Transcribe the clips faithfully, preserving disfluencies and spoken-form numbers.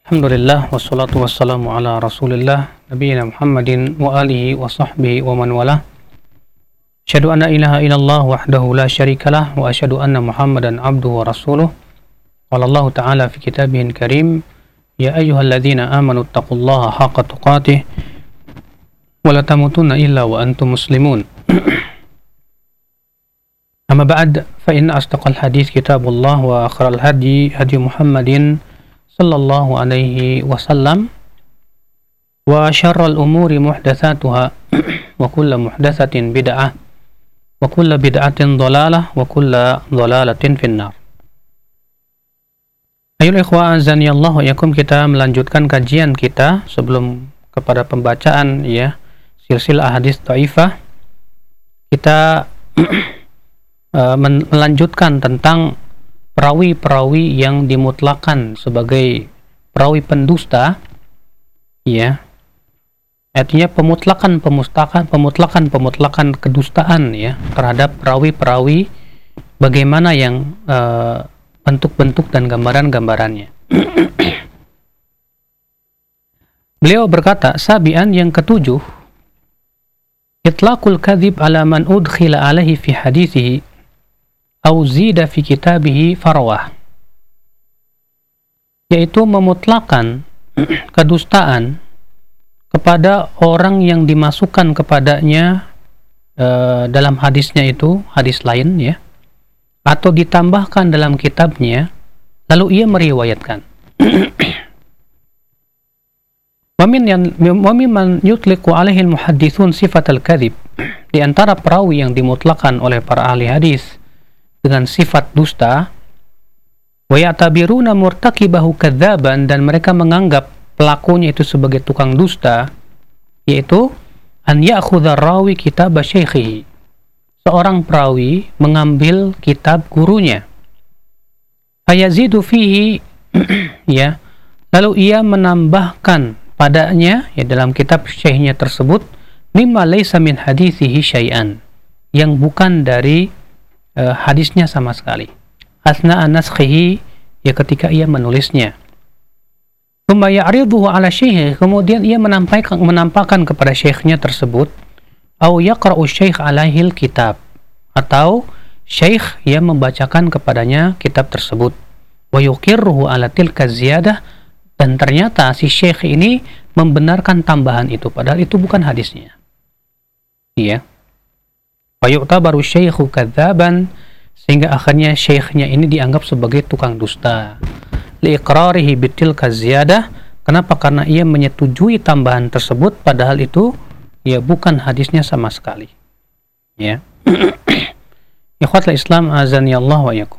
Alhamdulillah wassalatu wassalamu ala Rasulillah nabiyina Muhammadin wa alihi wa sahbihi wa man walah. Asyhadu an la ilaha illallah wahdahu la syarikalah wa asyhadu anna Muhammadan abduhu wa rasuluh. Qala Allah ta'ala fi kitabihil karim, ya ayyuhalladzina amanu taqullaha haqqa tuqatih wa la tamutunna illa wa antum muslimun. Amma ba'd, fa inna asdaqal hadits kitabullah wa akhral hadi hadi Muhammadin sallallahu alaihi wasallam wa syarrul umuri muhdatsatuha wa kullu muhdatsatin bid'ah wa kullu bid'atin dhalalah wa kullu dhalalatin finnar. Ayol ikhwah azani Allah wa yakum, kita melanjutkan kajian kita sebelum kepada pembacaan ya silsilah hadis dhaifah. Kita uh, melanjutkan tentang perawi-perawi yang dimutlakan sebagai perawi pendusta, ya, artinya pemutlakan pemustaka pemutlakan pemutlakan kedustaan ya terhadap perawi-perawi, bagaimana yang uh, bentuk-bentuk dan gambaran-gambarannya. Beliau berkata, sabian, yang ketujuh, itlaqul kadzib ala man udkhila alaihi fi hadithihi au zida fi kitabihi farawah, yaitu memutlakan kedustaan kepada orang yang dimasukkan kepadanya e, dalam hadisnya itu hadis lain ya, atau ditambahkan dalam kitabnya lalu ia meriwayatkan. Wa mimman yutliqu alaihi al-muhaddithun sifatal kadzib, di antara perawi yang dimutlakan oleh para ahli hadis dengan sifat dusta, wa ya'tabiruna murtakibahu kadzaban, dan mereka menganggap pelakunya itu sebagai tukang dusta, yaitu an ya'khudha rawi kitab syaikhihi, seorang perawi mengambil kitab gurunya, fayazidu fihi ya, lalu ia menambahkan padanya ya dalam kitab syekhnya tersebut mimma laysa min hadithihi syai'an, yang bukan dari Uh, hadisnya sama sekali, asna anaskhihi, ya ketika ia menulisnya. Thumma ya'riduhu ala syekh, kemudian ia menampakkan menampakkan kepada syekhnya tersebut, au yaqra'u syekh alaihil kitab, atau syekh yang membacakan kepadanya kitab tersebut, wa yuqirruhu ala tilka ziyadah, dan ternyata si syekh ini membenarkan tambahan itu padahal itu bukan hadisnya. Iya. Fayu'tabaru syaikhu kadzaban, sehingga akhirnya syekhnya ini dianggap sebagai tukang dusta. Liiqrarihi bitilka ziyadah, kenapa? Karena ia menyetujui tambahan tersebut padahal itu ya bukan hadisnya sama sekali. Ya. Ikhwatul Islam azani Allah wa yakum.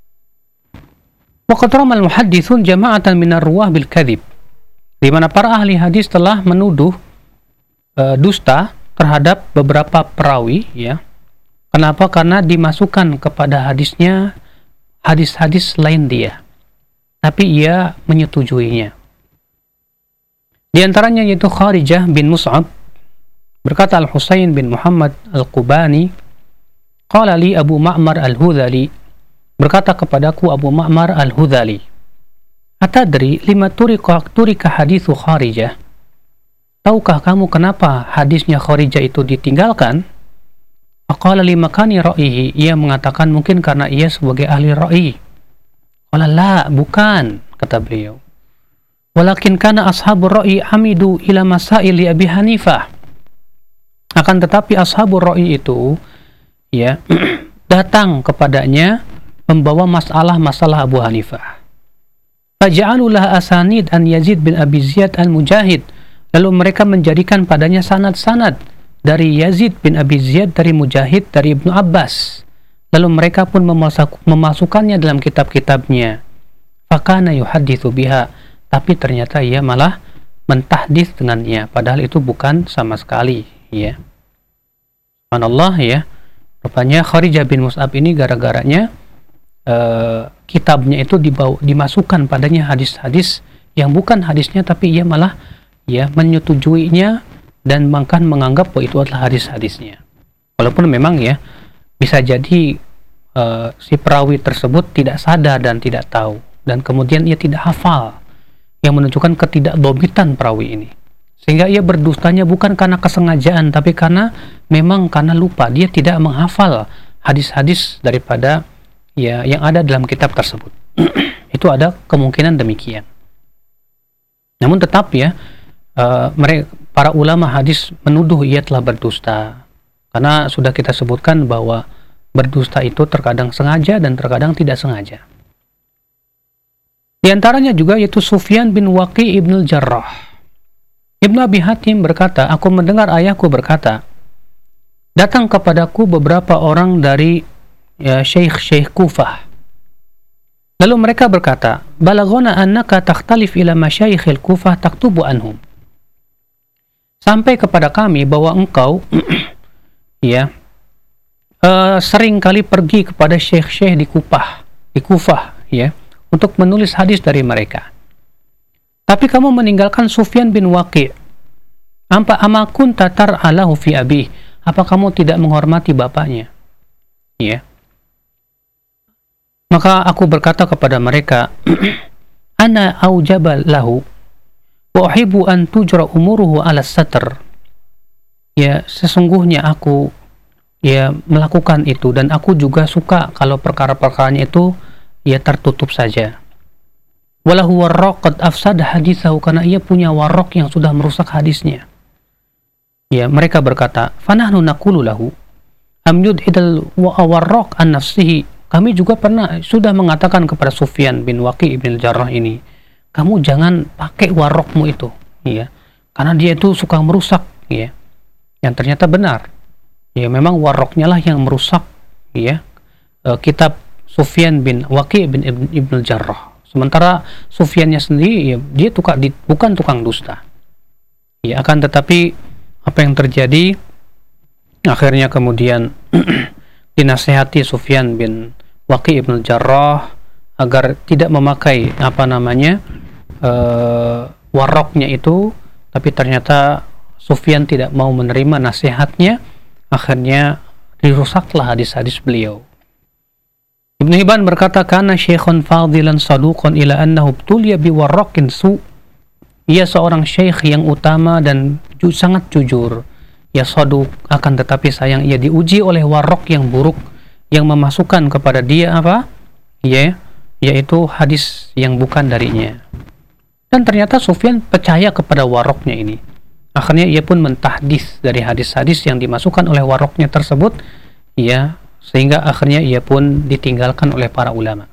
Wa qad ramal muhadditsun jama'atan minar ruwah bil kadzib, di mana para ahli hadis telah menuduh uh, dusta terhadap beberapa perawi ya. Kenapa? Karena dimasukkan kepada hadisnya hadis-hadis lain dia, tapi ia menyetujuinya. Di antaranya yaitu Kharijah bin Mus'ab, berkata Al-Husain bin Muhammad Al-Qubani, qala li Abu Ma'mar Al-Hudhali, berkata kepadaku Abu Ma'mar Al-Hudhali, atadri lima turika turika hadithu Kharijah, tahukah kamu kenapa hadisnya Kharijah itu ditinggalkan? Faqala li makani ra'ihi, ia mengatakan mungkin karena ia sebagai ahli ra'i. Qala la, bukan, kata beliau. Walakin kana ashabur ra'i hamidu ila masail li Abi Hanifah. Akan tetapi ashabur ra'i itu ya datang kepadanya membawa masalah-masalah Abu Hanifah. Faja'alu laha asanid an Yazid bin Abi Ziyad al-Mujahid, lalu mereka menjadikan padanya sanad-sanad dari Yazid bin Abi Ziyad, dari Mujahid, dari Ibnu Abbas. Lalu mereka pun memasuk, memasukkannya dalam kitab-kitabnya. Fakana yuhadithu biha, tapi ternyata ia malah mentahdits dengannya, padahal itu bukan sama sekali ya. Subhanallah ya. Rupanya Kharijah bin Mus'ab ini gara-garanya uh, kitabnya itu dibawa, dimasukkan padanya hadis-hadis yang bukan hadisnya, tapi ia malah ya menyetujuinya dan bahkan menganggap bahwa itu adalah hadis-hadisnya. Walaupun memang ya bisa jadi uh, si perawi tersebut tidak sadar dan tidak tahu, dan kemudian ia tidak hafal yang menunjukkan ketidakdobitan perawi ini. Sehingga ia berdustanya bukan karena kesengajaan, tapi karena memang karena lupa. Dia tidak menghafal hadis-hadis daripada ya yang ada dalam kitab tersebut. Itu ada kemungkinan demikian. Namun tetap ya, uh, mereka, para ulama hadis menuduh ia telah berdusta. Karena sudah kita sebutkan bahwa berdusta itu terkadang sengaja dan terkadang tidak sengaja. Di antaranya juga yaitu Sufyan bin Waqi ibn al-Jarrah. Ibnu Abi Hatim berkata, aku mendengar ayahku berkata, datang kepadaku beberapa orang dari ya, syekh-syekh Kufah. Lalu mereka berkata, balaghana annaka takhtalif ila masyayikhil Kufah taktubu anhum. Sampai kepada kami bahwa engkau ya uh, sering kali pergi kepada syekh-syekh di Kufah, di Kufah ya, untuk menulis hadis dari mereka. Tapi kamu meninggalkan Sufyan bin Waqi'. Ampa amakun tatar alahu fi abi. Apa kamu tidak menghormati bapaknya? Ya. Maka aku berkata kepada mereka, ana aujaba lahu wa uhibbu an tujra umuruhu ala satr. Ya, sesungguhnya aku ya melakukan itu dan aku juga suka kalau perkara-perkaranya itu ia tertutup saja. Walahu warraq qad afsada hadithahu, karena ia punya warraq yang sudah merusak hadisnya. Ya, mereka berkata, fanahnu naqulu lahu am yud'idal warraq an nafsihi. Kami juga pernah sudah mengatakan kepada Sufyan bin Waqi ibn al-Jarrah ini, kamu jangan pakai warraqmu itu, ya. Karena dia itu suka merusak, ya. Yang ternyata benar. Ya, memang warraqnya lah yang merusak, ya. E, kitab Sufyan bin Waqi bin Ibn al-Jarrah. Sementara Sufyannya sendiri ya, dia tukang, di, bukan tukang dusta. Ya, akan tetapi apa yang terjadi akhirnya kemudian dinasehati Sufyan bin Waqi ibn al-Jarrah agar tidak memakai apa namanya uh, warraqnya itu, tapi ternyata Sufyan tidak mau menerima nasihatnya. Akhirnya dirusaklah hadis-hadis beliau. Ibnu Hibban berkata, kana syekhun fadilan saduqan ila annahu ibtuliya bi warraqin su. Ia seorang syekh yang utama dan ju sangat jujur. Ya saduq, akan tetapi sayang ia diuji oleh warraq yang buruk yang memasukkan kepada dia apa? Ya, yaitu hadis yang bukan darinya. Dan ternyata Sufyan percaya kepada warraqnya ini. Akhirnya ia pun mentahdis dari hadis-hadis yang dimasukkan oleh warraqnya tersebut, ya, sehingga akhirnya ia pun ditinggalkan oleh para ulama.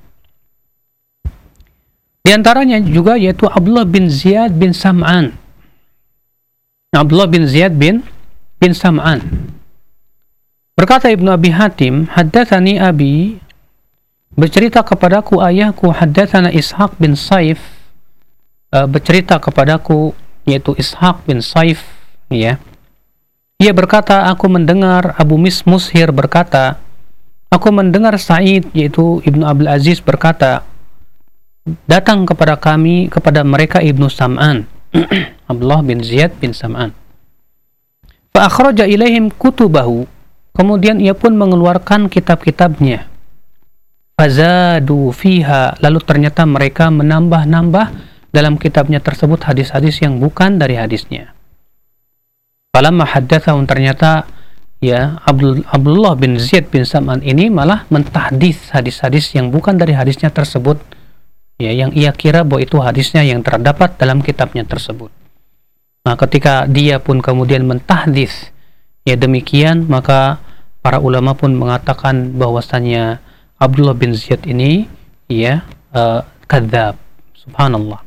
Di antaranya juga yaitu Abdullah bin Ziyad bin Sam'an. Abdullah bin Ziyad bin bin Sam'an. Berkata Ibnu Abi Hatim, haddatsani abi, bercerita kepadaku ayahku, haddatsana Ishaq bin Saif, uh, bercerita kepadaku yaitu Ishaq bin Saif, ya. Ia berkata, aku mendengar Abu Mis Mushir berkata, aku mendengar Sa'id yaitu Ibnu Abdul Aziz berkata, datang kepada kami, kepada mereka Ibnu Sam'an, Abdullah bin Ziyad bin Sam'an. Fa akhraja ilaihim kutubahu, kemudian ia pun mengeluarkan kitab-kitabnya. Fazadu fiha, lalu ternyata mereka menambah-nambah dalam kitabnya tersebut hadis-hadis yang bukan dari hadisnya. Falamma haddatsahum, ternyata ya Abdul, Abdullah bin Ziyad bin Sam'an ini malah mentahdits hadis-hadis yang bukan dari hadisnya tersebut, ya, yang ia kira bahwa itu hadisnya yang terdapat dalam kitabnya tersebut. Nah, ketika dia pun kemudian mentahdits ya demikian, maka para ulama pun mengatakan bahwasannya Abdullah bin Ziyad ini ya uh, kadzab. Subhanallah.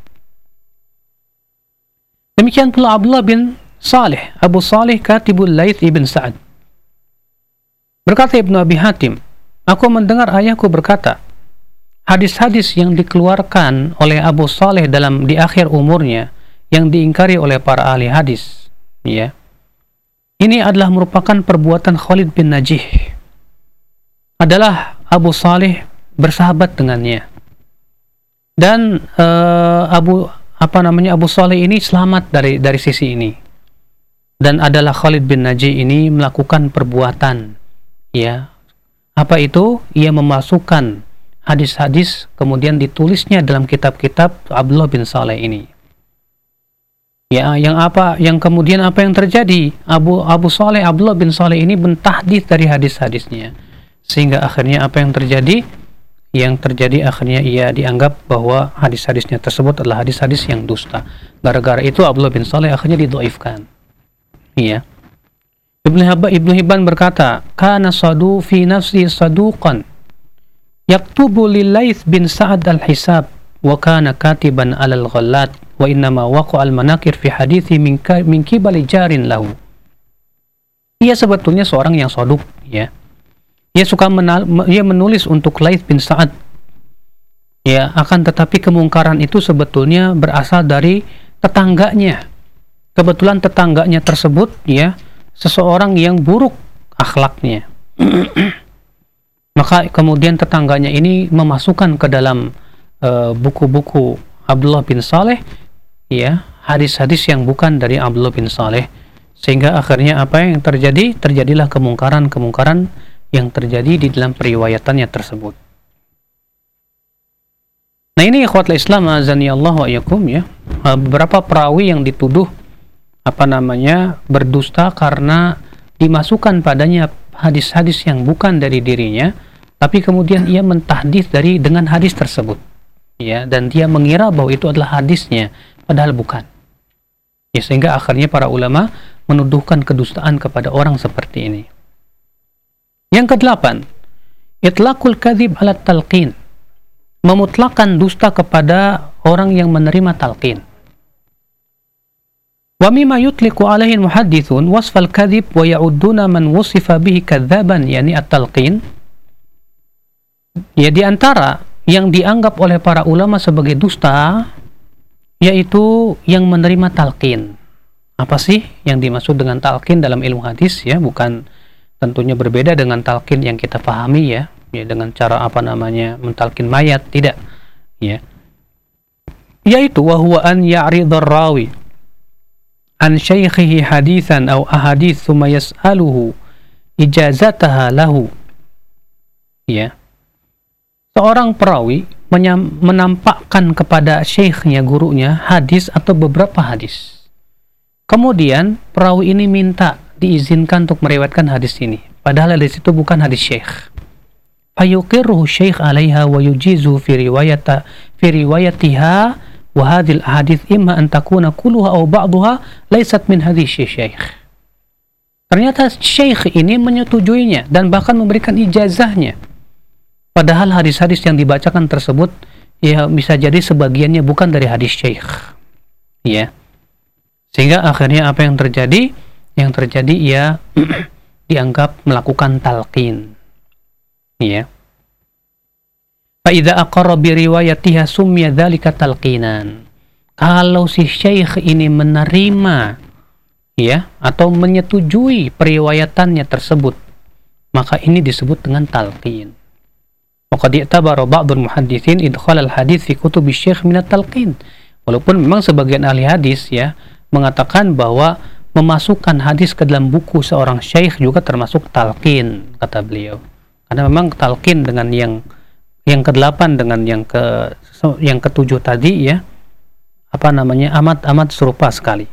Demikian pula Abdullah bin Salih, Abu Salih Katibul Laits ibn Sa'ad. Berkata Ibnu Abi Hatim, aku mendengar ayahku berkata, hadis-hadis yang dikeluarkan oleh Abu Saleh dalam di akhir umurnya yang diingkari oleh para ahli hadis, ya, ini adalah merupakan perbuatan Khalid bin Najih. Adalah Abu Saleh bersahabat dengannya, dan uh, Abu apa namanya Abu Saleh ini selamat dari dari sisi ini, dan adalah Khalid bin Najih ini melakukan perbuatan, ya, apa itu? Ia memasukkan hadis-hadis kemudian ditulisnya dalam kitab-kitab Abdullah bin Saleh ini. Ya, yang apa yang kemudian apa yang terjadi? Abu Abu Saleh Abdullah bin Saleh ini mentahdits dari hadis-hadisnya. Sehingga akhirnya apa yang terjadi? Yang terjadi akhirnya ia dianggap bahwa hadis-hadisnya tersebut adalah hadis-hadis yang dusta. Gara-gara itu Abdullah bin Saleh akhirnya didhaifkan. Iya. Ibnu Hibban, Ibnu Hibban berkata, "Kana sadu fi nafsi saduqan yaktubu lil Laits bin Sa'ad al-Hisab wa kana katiban 'ala al-ghallat wa innama waqa al-manakir fi hadithi min min qibali jarin lahu." Ia sebetulnya seorang yang saduk, ya. Ia suka menal, ia menulis untuk Laits bin Sa'ad. Ya, akan tetapi kemungkaran itu sebetulnya berasal dari tetangganya. Kebetulan tetangganya tersebut, ya, seseorang yang buruk akhlaknya. Maka kemudian tetangganya ini memasukkan ke dalam uh, buku-buku Abdullah bin Saleh, ya, hadis-hadis yang bukan dari Abdullah bin Saleh, sehingga akhirnya apa yang terjadi? Terjadilah kemungkaran-kemungkaran yang terjadi di dalam periwayatannya tersebut. Nah, ini ikhwatul Islam azani Allah wa iyyakum, ya. Beberapa perawi yang dituduh apa namanya berdusta karena dimasukkan padanya hadis-hadis yang bukan dari dirinya, tapi kemudian ia mentahdits dari dengan hadis tersebut, ya, dan dia mengira bahwa itu adalah hadisnya, padahal bukan. Ya, sehingga akhirnya para ulama menuduhkan kedustaan kepada orang seperti ini. Yang kedelapan, itlaqul kadzib ala talqin, memutlakan dusta kepada orang yang menerima talqin. Wa mimma yutliqu alaihi al-muhaddithun wasfal kadzib wa ya'udduna man wusifa bihi kadzaban, yani at-talqin. Ya, di antara yang dianggap oleh para ulama sebagai dusta yaitu yang menerima talqin. Apa sih yang dimaksud dengan talqin dalam ilmu hadis, ya? Bukan, tentunya berbeda dengan talqin yang kita pahami, ya, ya dengan cara apa namanya mentalqin mayat, tidak, ya. Yaitu wa huwa an ya'ridar rawi an syaikhihi haditsan aw ahadits thumma yas'aluhu ijazataha lahu. Ya. Seorang perawi menampakkan kepada syekhnya, gurunya, hadis atau beberapa hadis. Kemudian perawi ini minta diizinkan untuk meriwayatkan hadis ini, padahal hadis itu bukan hadis syekh. Fayuqirruhu syekh 'alaiha wa yujizu fi riwayata fi riwayatiha wa hadhil ahadits imma an takuna kulluha aw ba'daha laysat min hadis syekh. Ternyata syekh ini menyetujuinya dan bahkan memberikan ijazahnya. Padahal hadis-hadis yang dibacakan tersebut, ya, bisa jadi sebagiannya bukan dari hadis syekh. Ya. Sehingga akhirnya apa yang terjadi? Yang terjadi ia dianggap melakukan talqin, ya. Fa idza aqarra bi riwayatiha summiya dzalika talqinan. Kalau si syekh ini menerima, ya, atau menyetujui periwayatannya tersebut, maka ini disebut dengan talqin. Maka di'tabara ba'dul muhadditsin idkhal al-hadits fi kutub asy-syekh min at-talqin. Walaupun memang sebagian ahli hadis, ya, mengatakan bahwa memasukkan hadis ke dalam buku seorang syekh juga termasuk talqin, kata beliau. Karena memang talqin dengan yang yang kedelapan dengan yang ke yang ketujuh tadi, ya, apa namanya amat-amat serupa sekali.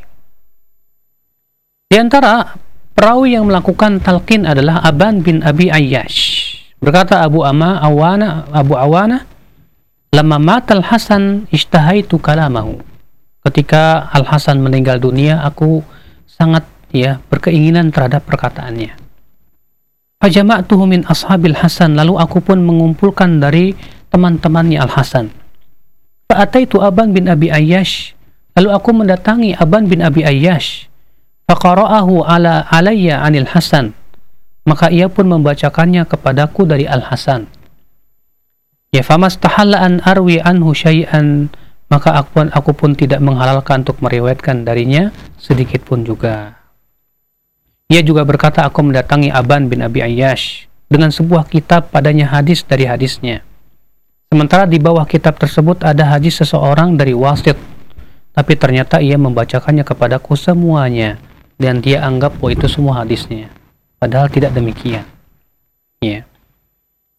Di antara perawi yang melakukan talqin adalah Aban bin Abi Ayyash. Berkata Abu Ama Awana Abu Awana, "Lamma matal Hasan ishtahaitu kalamahu." Ketika Al Hasan meninggal dunia, aku sangat, ya, berkeinginan terhadap perkataannya. Fajama'tuhu min ashabil Hasan, lalu aku pun mengumpulkan dari teman-temannya Al Hasan. Fa'ataitu Aban bin Abi Ayyash, lalu aku mendatangi Aban bin Abi Ayyash. Faqara'ahu ala alayya anil Hasan, maka ia pun membacakannya kepadaku dari Al Hasan. Ya, famastahalla an arwi anhu syai'an, maka aku pun, aku pun tidak menghalalkan untuk meriwayatkan darinya sedikit pun juga. Ia juga berkata, aku mendatangi Aban bin Abi Ayyash dengan sebuah kitab padanya hadis dari hadisnya. Sementara di bawah kitab tersebut ada hadis seseorang dari Wasit, tapi ternyata ia membacakannya kepadaku semuanya dan dia anggap bahwa itu semua hadisnya, padahal tidak demikian. Ya.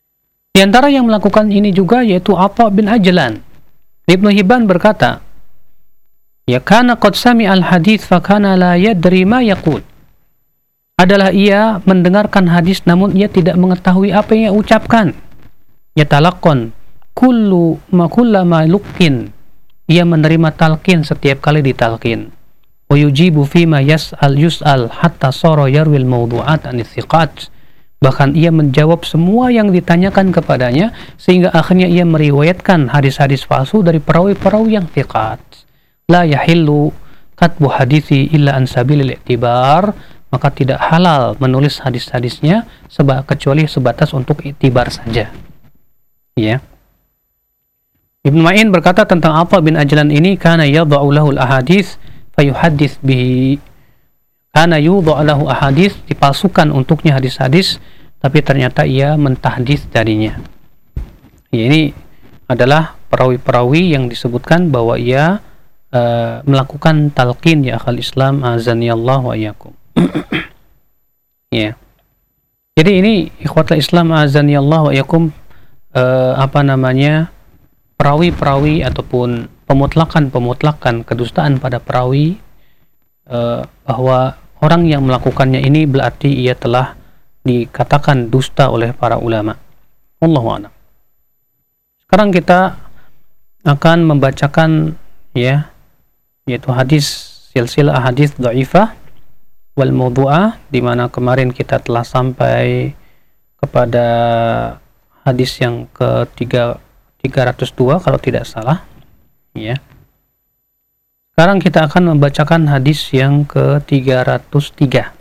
Di antara yang melakukan ini juga yaitu Atha bin Ajlan. Ibnu Hibban berkata, ya kana qad sami'al hadits fa kana la yadri ma yaqul. Adalah ia mendengarkan hadis namun ia tidak mengetahui apa yang ia ucapkan. Yatalaqqan kullu ma kullama luqin. Ia menerima talqin setiap kali ditalqin. Wa yujibu fima yas'al yus'al hatta sara yarwil mawdu'at an thiqat. Bahkan ia menjawab semua yang ditanyakan kepadanya sehingga akhirnya ia meriwayatkan hadis-hadis palsu dari perawi-perawi yang thiqat. La yahillu katbu hadisi illa an sabilil i'tibar. Maka tidak halal menulis hadis-hadisnya seba kecuali sebatas untuk i'tibar saja. Ya. Ibnu Ma'in berkata tentang Atha bin Ajlan ini, kana yadha'u lahu al-ahadits fayuhaddits bihi. Kana yudha'u lahu ahadits, dipalsukan untuknya hadis-hadis tapi ternyata ia mentahdits darinya. Ya, ini adalah perawi-perawi yang disebutkan bahwa ia uh, melakukan talqin ya akhal Islam azanillahu wa iyyakum. Ya. Jadi ini ikhwatul Islam azanillahu wa iyyakum, uh, apa namanya? perawi-perawi ataupun pemutlakan-pemutlakan kedustaan pada perawi, uh, bahwa orang yang melakukannya ini berarti ia telah dikatakan dusta oleh para ulama. Wallahu a'lam. Sekarang kita akan membacakan ya yaitu hadis silsilah hadis dhaifah wal mawdu'ah, di mana kemarin kita telah sampai kepada hadis yang ke tiga ratus dua kalau tidak salah ya. Sekarang kita akan membacakan hadis yang ke tiga ratus tiga.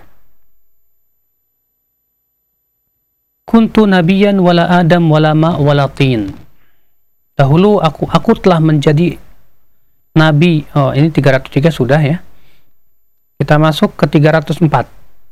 Kuntu nabiyan wala adam wala ma wala tin. Dahulu aku aku telah menjadi nabi. Oh, ini tiga ratus tiga sudah ya. Kita masuk ke tiga ratus empat.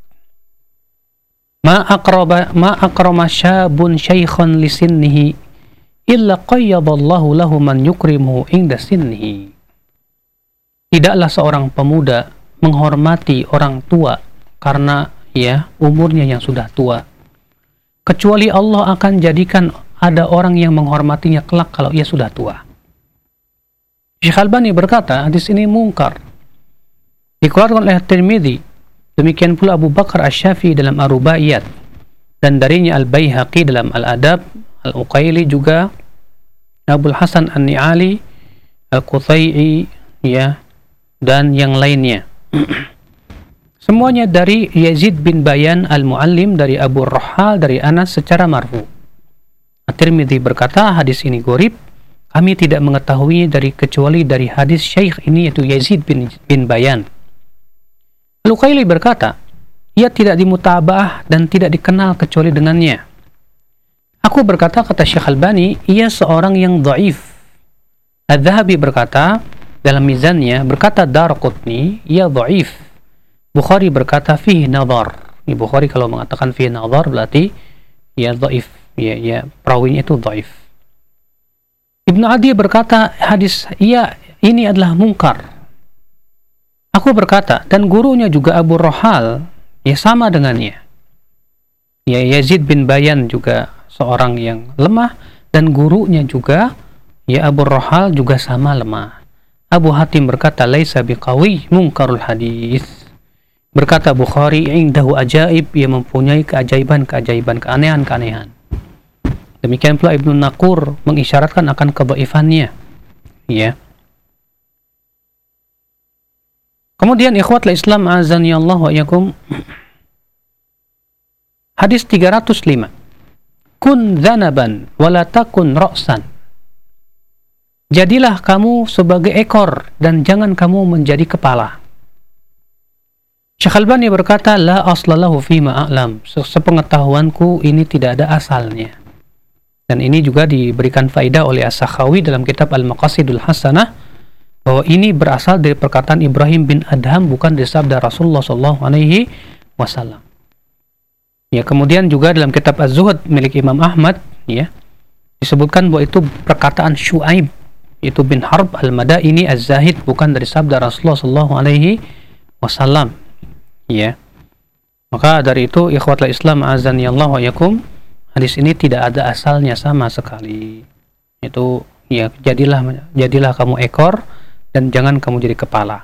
Ma aqraba ma akrama syabun syaikhan li sinnihi illa qayyadallahu lahu man yukrimuhu inda sinnihi. Tidaklah seorang pemuda menghormati orang tua karena ya umurnya yang sudah tua, kecuali Allah akan jadikan ada orang yang menghormatinya kelak kalau ia sudah tua. Syekh Albani berkata hadis ini mungkar, dikeluarkan oleh Tirmidzi, demikian pula Abu Bakar Asy-Syafi'i dalam Ar-Rubaiyat, dan darinya Al-Baihaqi dalam Al-Adab, Al-Uqaili juga, Abul Hasan An-Ni'ali, Al-Quthai'i ya, dan yang lainnya. Semuanya dari Yazid bin Bayan Al-Muallim dari Abu Rahal dari Anas secara marfu. At-Tirmidzi berkata hadis ini gharib, kami tidak mengetahui dari kecuali dari hadis Syekh ini yaitu Yazid bin, bin Bayan. Al-Uqaili berkata ia tidak dimutabaah dan tidak dikenal kecuali dengannya. Aku berkata, kata Syekh Albani, ia seorang yang dhaif. Adz-Dzahabi berkata dalam mizannya, berkata Daraqutni ia dhaif. Bukhari berkata fihi nadhar. Ini Bukhari kalau mengatakan fihi nadhar berarti ia dhaif, ya ya perawinya itu dhaif. Ibnu Adi berkata hadis ia ini adalah mungkar. Aku berkata, dan gurunya juga Abu Rahal ya sama dengannya. Ya Yazid bin Bayan juga seorang yang lemah, dan gurunya juga ya Abu Rahal juga sama lemah. Abu Hatim berkata laisa biqawi munkarul hadis. Berkata Bukhari indahu ajaib, ia mempunyai keajaiban-keajaiban, keanehan-keanehan. Demikian pula Ibnu Naqur mengisyaratkan akan kedhaifannya. Ya. Kemudian ikhwatul Islam azani Allah wa iyyakum, hadis tiga ratus lima. Kun dzanaban wala takun ra'san. Jadilah kamu sebagai ekor dan jangan kamu menjadi kepala. Syekh Albani berkata la aslalahu fima a'lam. Sepengetahuanku ini tidak ada asalnya. Dan ini juga diberikan faedah oleh As-Sakhawi dalam kitab Al-Maqasidul Hasanah, bahwa ini berasal dari perkataan Ibrahim bin Adham, bukan dari sabda Rasulullah sallallahu alaihi wasallam. Ya, kemudian juga dalam kitab Az-Zuhd milik Imam Ahmad ya disebutkan bahwa itu perkataan Syuaib itu bin Harb Al-Madaini Az-Zahid, bukan dari sabda Rasulullah sallallahu alaihi wasallam. Ya. Maka dari itu ikhwatul Islam azani Allah wa yakum, hadis ini tidak ada asalnya sama sekali. Itu ya, jadilah jadilah kamu ekor dan jangan kamu jadi kepala.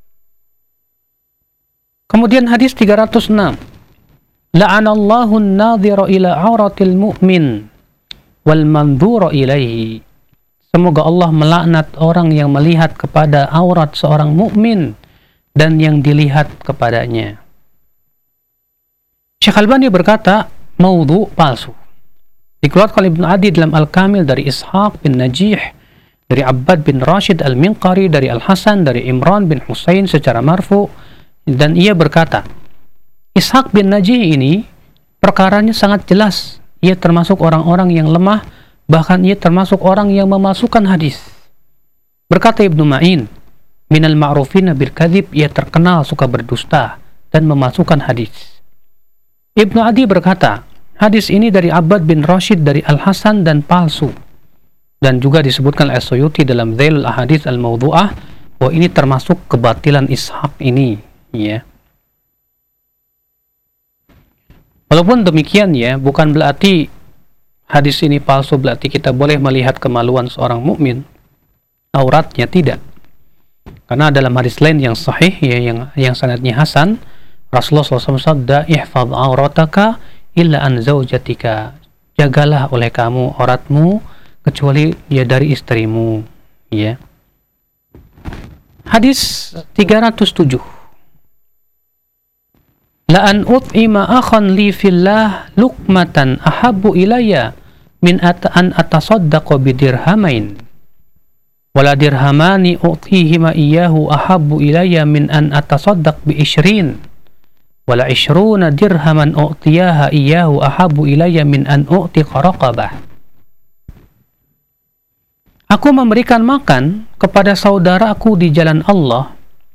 Kemudian hadis tiga ratus enam. La'anallahu an-nadhira ila auratil mu'min wal manzura ilaihi. Semoga Allah melaknat orang yang melihat kepada aurat seorang mukmin dan yang dilihat kepadanya. Syekh Albani berkata, maudhu, palsu. Dikeluarkan Ibnu Adi dalam Al-Kamil dari Ishaq bin Najih, dari Abbad bin Rashid Al-Minqari, dari Al-Hasan, dari Imran bin Husain secara marfu, dan ia berkata, Ishaq bin Najih ini perkaranya sangat jelas. Ia termasuk orang-orang yang lemah, bahkan ia termasuk orang yang memalsukan hadis. Berkata Ibnu Ma'in, minal ma'rufina bil kadhib, ia terkenal suka berdusta dan memalsukan hadis. Ibnu Adi berkata, hadis ini dari Abbad bin Rashid dari Al-Hasan dan palsu. Dan juga disebutkan oleh As-Suyuti dalam Zailul Ahadits Al-Mawdu'ah bahwa ini termasuk kebatilan Ishaq ini, ya. Walaupun demikian ya, bukan berarti hadis ini palsu berarti kita boleh melihat kemaluan seorang mukmin auratnya, tidak. Karena dalam hadis lain yang sahih ya, yang yang sanadnya hasan, Rasulullah shallallahu alaihi wasallam bersabda, ihfadz aurataka illa an zaujatika. Jagalah oleh kamu auratmu kecuali ya dari istrimu, ya. Hadis tiga ratus tujuh. La an ut'ima akhan li fillah luqmatan ahabbu ilayya min an atasaddaqa bidirhamain wala dirhamani u'tihima iyyahu ahabbu ilayya min an atasaddaq bi ishrin wala ishruna dirhaman u'tiyaha iyyahu ahabbu ilayya min an u'tiqa raqabah. Aku memberikan makan kepada saudaraku di jalan Allah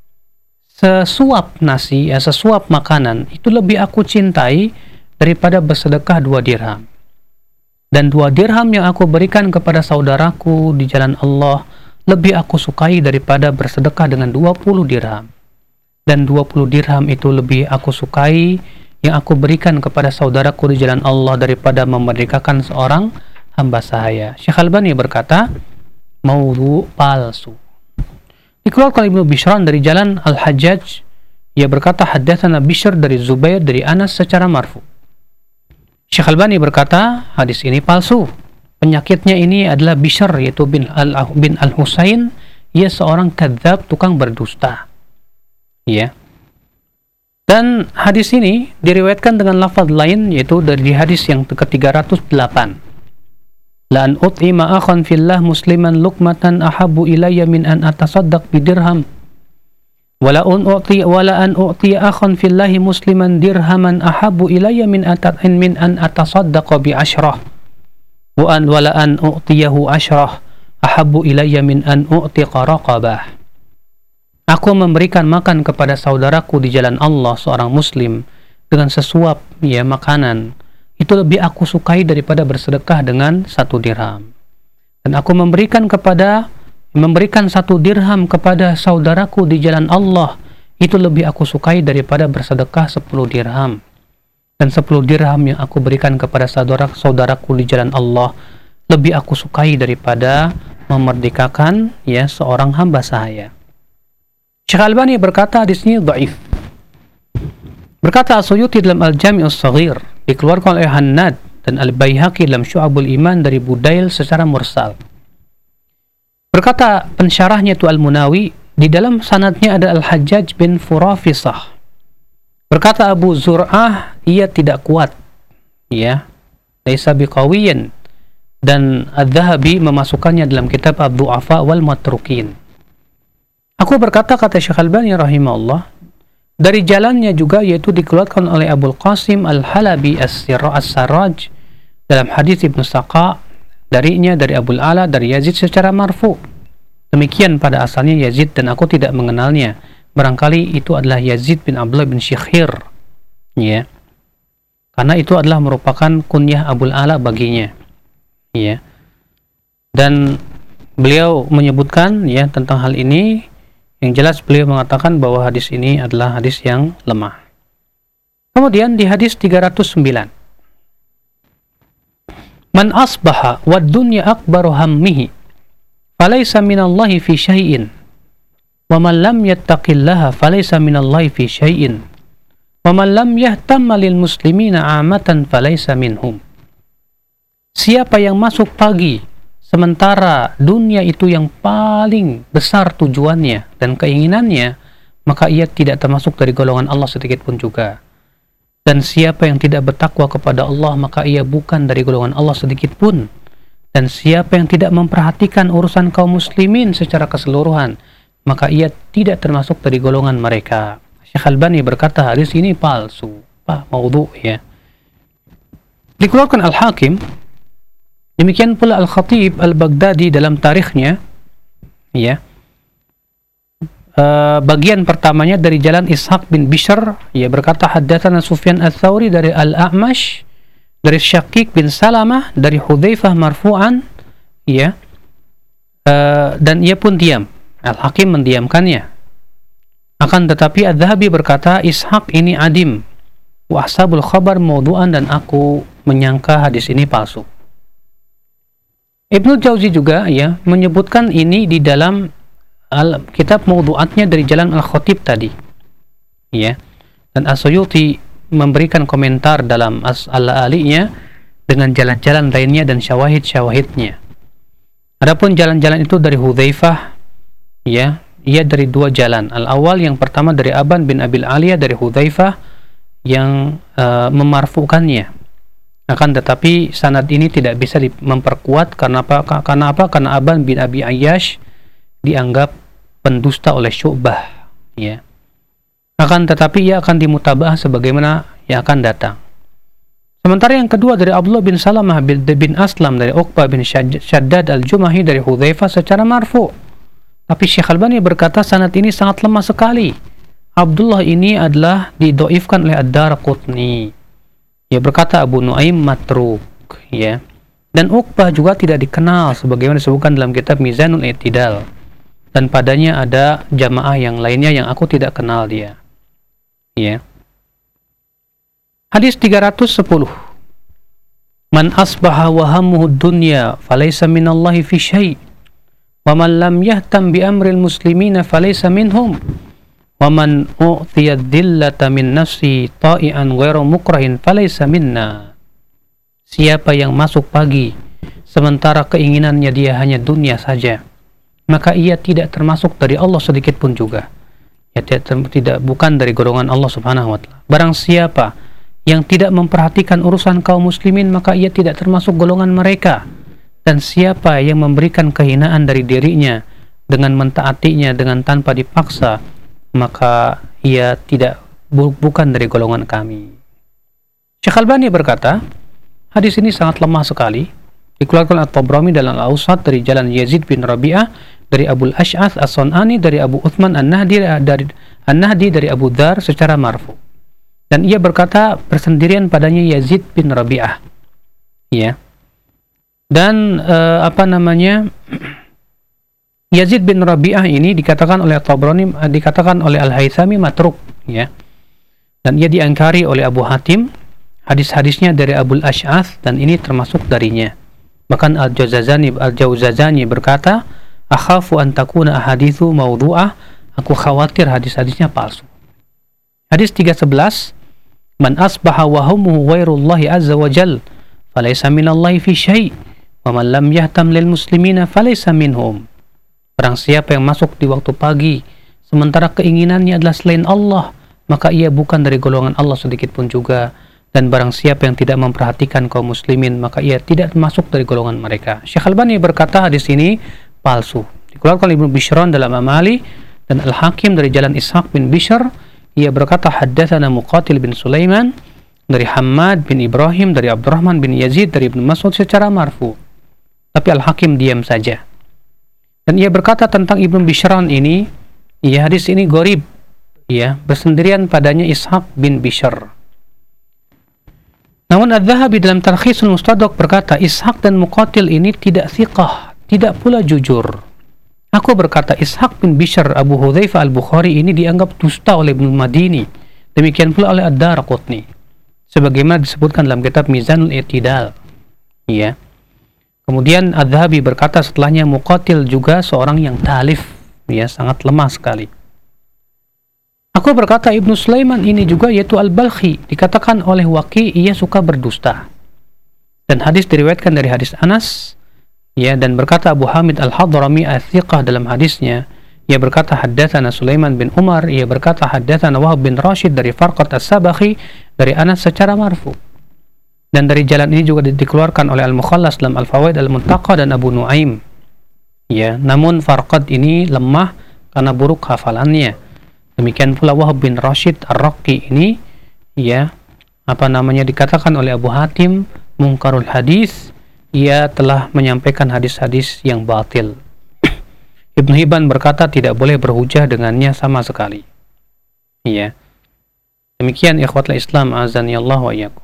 sesuap nasi, ya, sesuap makanan, itu lebih aku cintai daripada bersedekah dua dirham. Dan dua dirham yang aku berikan kepada saudaraku di jalan Allah lebih aku sukai daripada bersedekah dengan dua puluh dirham. Dan dua puluh dirham itu lebih aku sukai yang aku berikan kepada saudaraku di jalan Allah daripada memerdekakan seorang hamba sahaya. Syekh Albani berkata, maudhu, palsu. Dikeluarkan Ibnu Bishran dari jalan Al-Hajjaj, ia berkata haddatsana Bishr dari Zubair dari Anas secara marfu. Syekh Albani berkata hadis ini palsu. Penyakitnya ini adalah Bishr, yaitu bin Al bin Al-Husain. Ia seorang kadzab, tukang berdusta, ya. Dan hadis ini diriwayatkan dengan lafaz lain, yaitu dari hadis yang ke tiga ratus delapan. La an ut'ima akhan fillah musliman luqmatan ahabbu ilayya min an atasaddaq bidirham wala an u'ti wala an u'ti akhan fillah musliman dirhaman ahabbu ilayya min atain min an atasaddaq bi ashrah wa an wala an u'tiyahu ashrah ahabbu ilayya min an u'tiqa raqabah. Aku memberikan makan kepada saudaraku di jalan Allah seorang muslim dengan sesuap ya makanan, itu lebih aku sukai daripada bersedekah dengan satu dirham. Dan aku memberikan kepada memberikan satu dirham kepada saudaraku di jalan Allah, itu lebih aku sukai daripada bersedekah sepuluh dirham. Dan sepuluh dirham yang aku berikan kepada saudara saudaraku di jalan Allah lebih aku sukai daripada memerdekakan ya seorang hamba sahaya. Syekh Albani berkata hadis ini dhaif. Berkata As-Suyuti dalam Al-Jami' As-Saghir, dikeluarkan oleh Hannad dan Al-Baihaqi dalam Syu'abul Iman dari Budail secara mursal. Berkata pensyarahnya itu Al-Munawi, di dalam sanadnya ada Al-Hajjaj bin Furafisah. Berkata Abu Zur'ah, ia tidak kuat, ya, laisa biqawiyin, dan Adz-Dzahabi memasukkannya dalam kitab Ad-Du'afa wal Matrukin. Aku berkata, kata Syekh Albani rahimahullah, dari jalannya juga, yaitu dikeluarkan oleh Abul Qasim Al-Halabi As-Sarraj dalam hadis Ibnu Saqa, darinya dari Abul Ala dari Yazid secara marfu. Demikian pada asalnya Yazid dan aku tidak mengenalnya. Barangkali itu adalah Yazid bin Abdullah bin Syikhir, ya. Karena itu adalah merupakan kunyah Abul Ala baginya, ya. Dan beliau menyebutkan ya tentang hal ini. Yang jelas beliau mengatakan bahwa hadis ini adalah hadis yang lemah. Kemudian di hadis tiga ratus sembilan. Man asbaha wad dunya akbaru hammihi falaysa minallahi fi syai'in wa man lam yattaqillaha falaysa minallahi fi syai'in wa man lam yahtamma lil muslimina amatan falaysa minhum. Siapa yang masuk pagi sementara dunia itu yang paling besar tujuannya dan keinginannya, maka ia tidak termasuk dari golongan Allah sedikit pun juga. Dan siapa yang tidak bertakwa kepada Allah, maka ia bukan dari golongan Allah sedikit pun. Dan siapa yang tidak memperhatikan urusan kaum muslimin secara keseluruhan, maka ia tidak termasuk dari golongan mereka. Syekh Albani berkata hadis ini palsu, pak maudhu ya. Dikeluarkan Al-Hakim. Demikian pula Al-Khatib Al-Baghdadi dalam tarikhnya, ya. Uh, bagian pertamanya dari jalan Ishaq bin Bishr, ia berkata haddatsana Sufyan Ats-Tsauri dari Al-A'mash dari Syaqiq bin Salamah dari Hudzaifah marfu'an, ya. Uh, dan ia pun diam. Al-Hakim mendiamkannya. Akan tetapi Adz-Dzahabi berkata Ishaq ini adim wa ashabul khabar maudhu'an, dan aku menyangka hadis ini palsu. Ibnu Jauzi juga ya menyebutkan ini di dalam al kitab maudhu'atnya dari jalan Al-Khatib tadi, ya. Dan As-Suyuti memberikan komentar dalam As-Al-Ali'nya dengan jalan-jalan lainnya dan syawahid-syawahidnya. Adapun jalan-jalan itu dari Hudzaifah, ya, ia dari dua jalan. Al-awal yang pertama dari Aban bin Abil Aliyah dari Hudzaifah yang uh, memarfukannya. Akan tetapi sanad ini tidak bisa memperkuat karena apa? Karena apa? Karena Aban bin Abi Ayyash dianggap pendusta oleh Syu'bah, ya. Akan tetapi ia akan dimutabaah sebagaimana yang akan datang. Sementara yang kedua dari Abdullah bin Salamah bin, bin Aslam dari Uqbah bin Shaddad al-Jumahi dari Hudzaifah secara marfu'. Tapi Syekh Albani berkata sanad ini sangat lemah sekali. Abdullah ini adalah didoifkan oleh Ad-Darqutni. Ia berkata Abu Nuaim matruk, ya. Dan Uqbah juga tidak dikenal sebagaimana disebutkan dalam kitab Mizanul I'tidal. Dan padanya ada jamaah yang lainnya yang aku tidak kenal dia. Ya. Hadis tiga ratus sepuluh. Man asbaha wa hammuhu dunya falaysa minallahi fi syai'. Wa man lam yahtam bi amril muslimina falaysa minhum. Wa man u'tiya dhillata min nafsi ta'ian ghairu mukrahin falaysa minna. Siapa yang masuk pagi sementara keinginannya dia hanya dunia saja, maka ia tidak termasuk dari Allah sedikit pun juga. Ya, tidak, tidak bukan dari golongan Allah Subhanahu wa taala. Barang siapa yang tidak memperhatikan urusan kaum muslimin, maka ia tidak termasuk golongan mereka. Dan siapa yang memberikan kehinaan dari dirinya dengan mentaatinya dengan tanpa dipaksa, maka ia tidak bu, bukan dari golongan kami. Syekh Albani berkata, hadis ini sangat lemah sekali. Dikeluarkan At-Tabrani dalam Al-Awsat dari jalan Yazid bin Rabi'ah dari Abu Al-Ash'ath As-Sun'ani dari Abu Uthman An-Nahdi dari An-Nahdi dari Abu Dzar secara marfu. Dan ia berkata bersendirian padanya Yazid bin Rabi'ah. Ya. Dan uh, apa namanya? Yazid bin Rabi'ah ini dikatakan oleh At-Tabrani, dikatakan oleh Al-Haythami matruk, ya. Dan ia diangkari oleh Abu Hatim. Hadis-hadisnya dari Abu Al-Ash'ath dan ini termasuk darinya. Bahkan Al-Jawzajani Al-Jawzajani berkata, "Akhafu an takuna ahaditsu maudhu'ah." Aku khawatir hadis-hadisnya palsu. Hadis tiga sebelas, "Man asbaha wa hummuhu ghairullahi azza wa jalla, falaysa minallahi fi syai', wa man lam yahtam lil muslimina falaysa minhum." Barang siapa yang masuk di waktu pagi sementara keinginannya adalah selain Allah, maka ia bukan dari golongan Allah sedikit pun juga. Dan barang siapa yang tidak memperhatikan kaum muslimin, maka ia tidak masuk dari golongan mereka. Syekh Albani berkata hadis ini palsu. Dikeluarkan Ibnu Bishran dalam Amali dan Al-Hakim dari jalan Ishaq bin Bishr. Ia berkata haddatsana Muqatil bin Sulaiman dari Hammad bin Ibrahim dari Abdurrahman bin Yazid dari Ibnu Mas'ud secara marfu. Tapi Al-Hakim diam saja. Dan ia berkata tentang Ibnu Bishran ini, ya hadis ini gharib, ya, bersendirian padanya Ishaq bin Bishr. Namun Adz-Dzahabi dalam Tarkhisul Mustadrak berkata Ishaq dan Muqatil ini tidak thiqah, tidak pula jujur. Aku berkata Ishaq bin Bishr Abu Hudzaifah Al-Bukhari ini dianggap dusta oleh Ibnu Madini. Demikian pula oleh Ad-Darqutni. Sebagaimana disebutkan dalam kitab Mizanul I'tidal. Ya. Kemudian Adz-Dzahabi berkata setelahnya, Muqatil juga seorang yang talif, ya sangat lemah sekali. Aku berkata Ibnu Sulaiman ini juga, yaitu Al-Balkhi, dikatakan oleh Waqi ia suka berdusta. Dan hadis diriwayatkan dari hadis Anas, ya, dan berkata Abu Hamid Al-Hadrami As-Siqah dalam hadisnya, ia berkata haddatsana Sulaiman bin Umar, ia berkata haddatsana Wahab bin Rashid dari Farqat As-Sabakhi dari Anas secara marfu. Dan dari jalan ini juga dikeluarkan oleh Al-Mukhallas dalam Al-Fawaid Al-Muntaqa dan Abu Nuaim. Ya, namun Farqad ini lemah karena buruk hafalannya. Demikian pula Wahab bin Rashid Ar-Raqi ini, ya, apa namanya, dikatakan oleh Abu Hatim Munkarul Hadis, ia telah menyampaikan hadis-hadis yang batil. Ibnu Hibban berkata tidak boleh berhujah dengannya sama sekali. Ya. Demikian ikhwatul Islam azanillah wa iyyakum.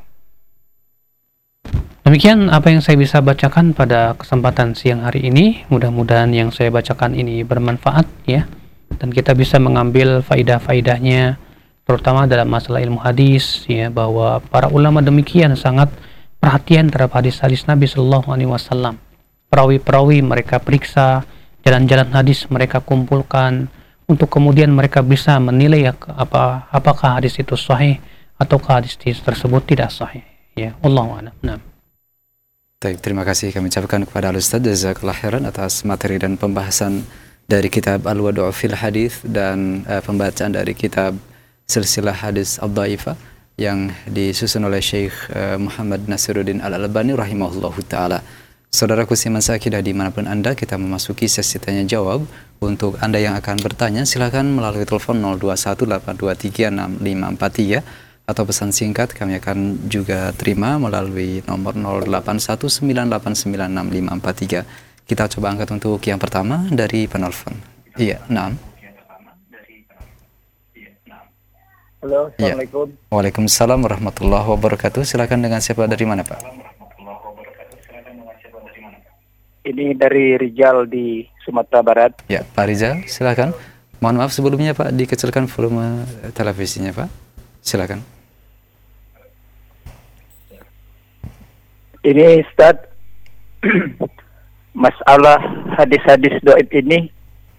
Demikian apa yang saya bisa bacakan pada kesempatan siang hari ini. Mudah-mudahan yang saya bacakan ini bermanfaat, ya, dan kita bisa mengambil faidah-faidahnya, terutama dalam masalah ilmu hadis, ya, bahwa para ulama demikian sangat perhatian terhadap hadis-hadis Nabi Shallallahu Alaihi Wasallam. Perawi-perawi mereka periksa, jalan-jalan hadis mereka kumpulkan, untuk kemudian mereka bisa menilai apa apakah hadis itu sahih ataukah hadis tersebut tidak sahih. Ya, Allahu a'lam. Nah. Baik, terima kasih kami ucapkan kepada Al-Ustaz jazakallahu khairan atas materi dan pembahasan dari kitab Al-Wadu' fil Hadis dan uh, pembacaan dari kitab Silsilah Hadis Ad-Dhaifah yang disusun oleh Syekh uh, Muhammad Nasiruddin Al-Albani rahimahullahu taala. Saudaraku Siman Sakidah dimanapun Anda, kita memasuki sesi tanya jawab. Untuk Anda yang akan bertanya, silakan melalui telepon nol dua satu delapan dua tiga enam lima empat tiga atau pesan singkat kami akan juga terima melalui nomor nol delapan satu sembilan delapan sembilan enam lima empat tiga. Kita coba angkat untuk yang pertama dari penelpon. Iya, enam. Halo, Assalamualaikum. Ya. Waalaikumsalam warahmatullahi wabarakatuh. Silakan, dengan siapa, dari mana, Pak? Ini dari Rijal di Sumatera Barat. Ya, Pak Rizal, silakan. Mohon maaf sebelumnya, Pak, dikecilkan volume televisinya, Pak. Silakan. Ini Ustaz, masalah hadis-hadis doib ini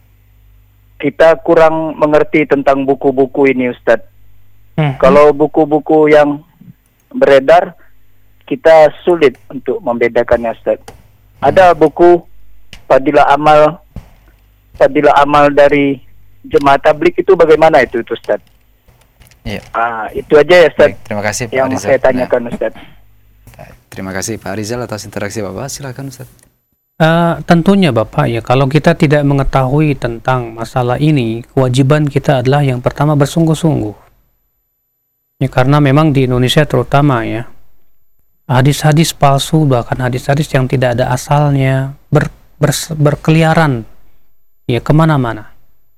kita kurang mengerti tentang buku-buku ini, Ustaz. Hmm. Kalau buku-buku yang beredar kita sulit untuk membedakannya, Ustaz. Ada buku Fadilah Amal Fadilah Amal dari Jemaah Tabligh, itu bagaimana itu, itu Ustaz? Iya. Ah, itu aja ya, Ustaz. Baik, terima kasih Pak yang Rizal. saya tanyakan, nah. Ustaz. Terima kasih Pak Rizal atas interaksi Bapak. Silakan, Ustaz. Uh, tentunya Bapak, ya, kalau kita tidak mengetahui tentang masalah ini, kewajiban kita adalah yang pertama bersungguh-sungguh. Ya, karena memang di Indonesia terutama, ya, hadis-hadis palsu, bahkan hadis-hadis yang tidak ada asalnya ber, ber, berkeliaran, ya, kemana-mana.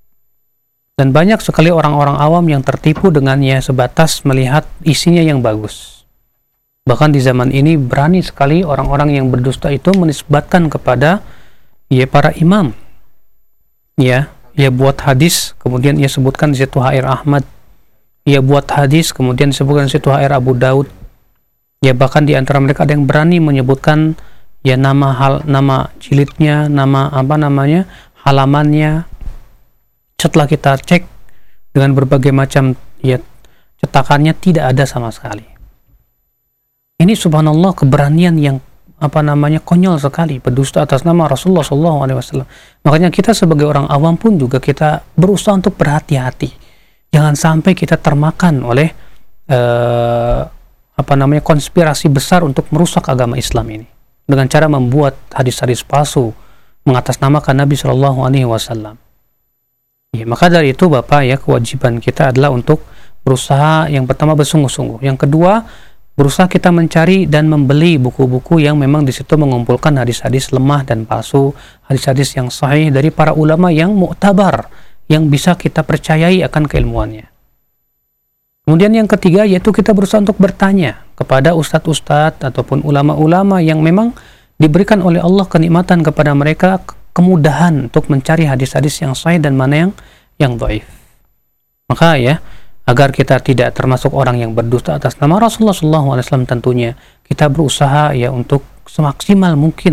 Dan banyak sekali orang-orang awam yang tertipu dengannya sebatas melihat isinya yang bagus. Bahkan di zaman ini berani sekali orang-orang yang berdusta itu menisbatkan kepada, ya, para imam. Ya, ia buat hadis, kemudian ia sebutkan di situ H R Ahmad. Ia buat hadis, kemudian disebutkan di situ H R Abu Daud. Ya, bahkan di antara mereka ada yang berani menyebutkan, ya, nama hal nama jilidnya, nama apa namanya, halamannya. Setelah kita cek dengan berbagai macam, ya, cetakannya tidak ada sama sekali. Ini subhanallah keberanian yang apa namanya konyol sekali, berdusta atas nama Rasulullah shallallahu alaihi wasallam. Makanya kita sebagai orang awam pun juga kita berusaha untuk berhati-hati. Jangan sampai kita termakan oleh uh, apa namanya konspirasi besar untuk merusak agama Islam ini dengan cara membuat hadis-hadis palsu mengatasnamakan Nabi shallallahu alaihi wasallam. Ya, maka dari itu Bapak, ya, kewajiban kita adalah untuk berusaha yang pertama bersungguh-sungguh. Yang kedua, berusaha kita mencari dan membeli buku-buku yang memang di situ mengumpulkan hadis-hadis lemah dan palsu, hadis-hadis yang sahih dari para ulama yang mu'tabar, yang bisa kita percayai akan keilmuannya. Kemudian yang ketiga, yaitu kita berusaha untuk bertanya kepada ustadz-ustadz ataupun ulama-ulama yang memang diberikan oleh Allah kenikmatan kepada mereka kemudahan untuk mencari hadis-hadis yang sahih dan mana yang yang dhaif. Maka, ya, agar kita tidak termasuk orang yang berdusta atas nama Rasulullah shallallahu alaihi wasallam, tentunya kita berusaha, ya, untuk semaksimal mungkin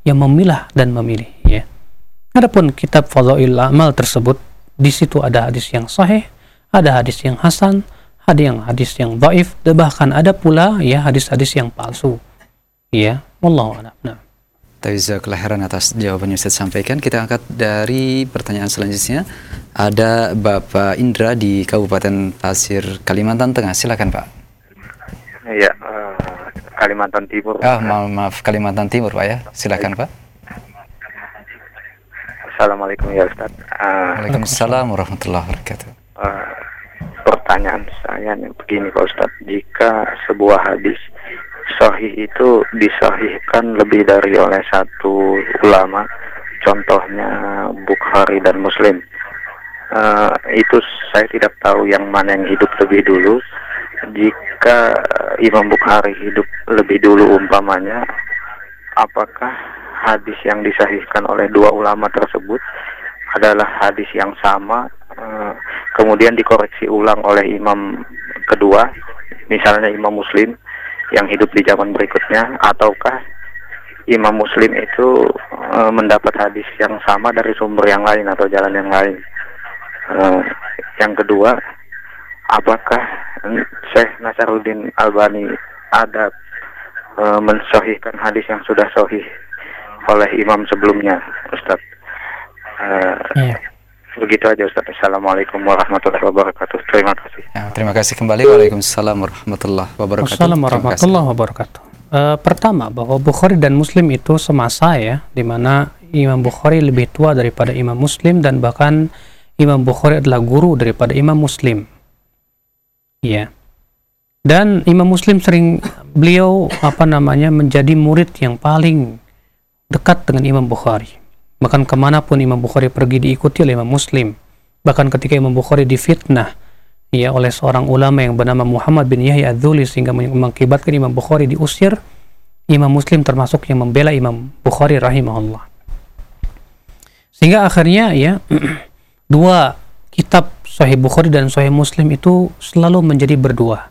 yang memilah dan memilih, ya. Adapun kitab Fadhailul Amal tersebut, di situ ada hadis yang sahih, ada hadis yang hasan, ada yang hadis yang dhaif, dan bahkan ada pula ya hadis-hadis yang palsu. Ya, wallahu a'lam. Nah. Jazakallahu khairan atas jawaban yang Ustaz sampaikan. Kita angkat dari pertanyaan selanjutnya. Ada Bapak Indra di Kabupaten Pasir, Kalimantan Tengah. Silakan, Pak. Iya, uh, Kalimantan Timur. Ah, maaf, maaf Kalimantan Timur, Pak ya. Silakan, Pak. Assalamualaikum ya Ustaz. Uh, Waalaikumsalam warahmatullahi wabarakatuh. Uh, pertanyaan saya begini Pak Ustaz, jika sebuah hadis sahih itu disahihkan lebih dari oleh satu ulama, contohnya Bukhari dan Muslim, uh, itu saya tidak tahu yang mana yang hidup lebih dulu. Jika Imam Bukhari hidup lebih dulu umpamanya, apakah hadis yang disahihkan oleh dua ulama tersebut adalah hadis yang sama, uh, kemudian dikoreksi ulang oleh imam kedua, misalnya Imam Muslim yang hidup di zaman berikutnya, ataukah Imam Muslim itu uh, mendapat hadis yang sama dari sumber yang lain atau jalan yang lain? Uh, yang kedua, apakah Syekh Nasaruddin Albani ada uh, mensahihkan hadis yang sudah sahih oleh imam sebelumnya, Ustaz? Uh, yeah. Begitu aja Ustaz. Assalamualaikum warahmatullahi wabarakatuh. Terima kasih. Ya, terima kasih kembali. Waalaikumsalam warahmatullahi wabarakatuh. Assalamualaikum warahmatullahi wabarakatuh. Uh, pertama, bahwa Bukhari dan Muslim itu semasa ya, di mana Imam Bukhari lebih tua daripada Imam Muslim, dan bahkan Imam Bukhari adalah guru daripada Imam Muslim. Ya. Dan Imam Muslim sering beliau apa namanya menjadi murid yang paling dekat dengan Imam Bukhari. Bahkan kemanapun Imam Bukhari pergi diikuti oleh Imam Muslim. Bahkan ketika Imam Bukhari difitnah ya oleh seorang ulama yang bernama Muhammad bin Yahya Adz-Dzuli sehingga mengakibatkan Imam Bukhari diusir, Imam Muslim termasuk yang membela Imam Bukhari rahimahullah. Sehingga akhirnya ya dua kitab Sahih Bukhari dan Sahih Muslim itu selalu menjadi berdua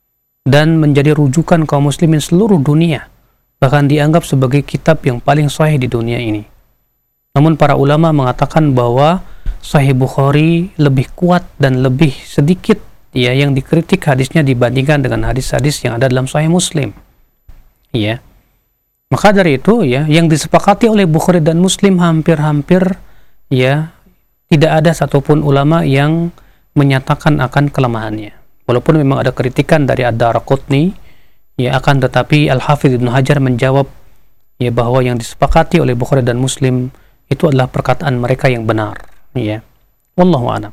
dan menjadi rujukan kaum muslimin seluruh dunia, bahkan dianggap sebagai kitab yang paling sahih di dunia ini. Namun para ulama mengatakan bahwa Sahih Bukhari lebih kuat dan lebih sedikit ya yang dikritik hadisnya dibandingkan dengan hadis-hadis yang ada dalam Sahih Muslim. Ya. Maka dari itu ya yang disepakati oleh Bukhari dan Muslim hampir-hampir ya tidak ada satupun ulama yang menyatakan akan kelemahannya. Walaupun memang ada kritikan dari Ad-Daraqutni ya, akan tetapi Al-Hafidz Ibnu Hajar menjawab ya bahwa yang disepakati oleh Bukhari dan Muslim itu adalah perkataan mereka yang benar, ya. Wallahu a'lam.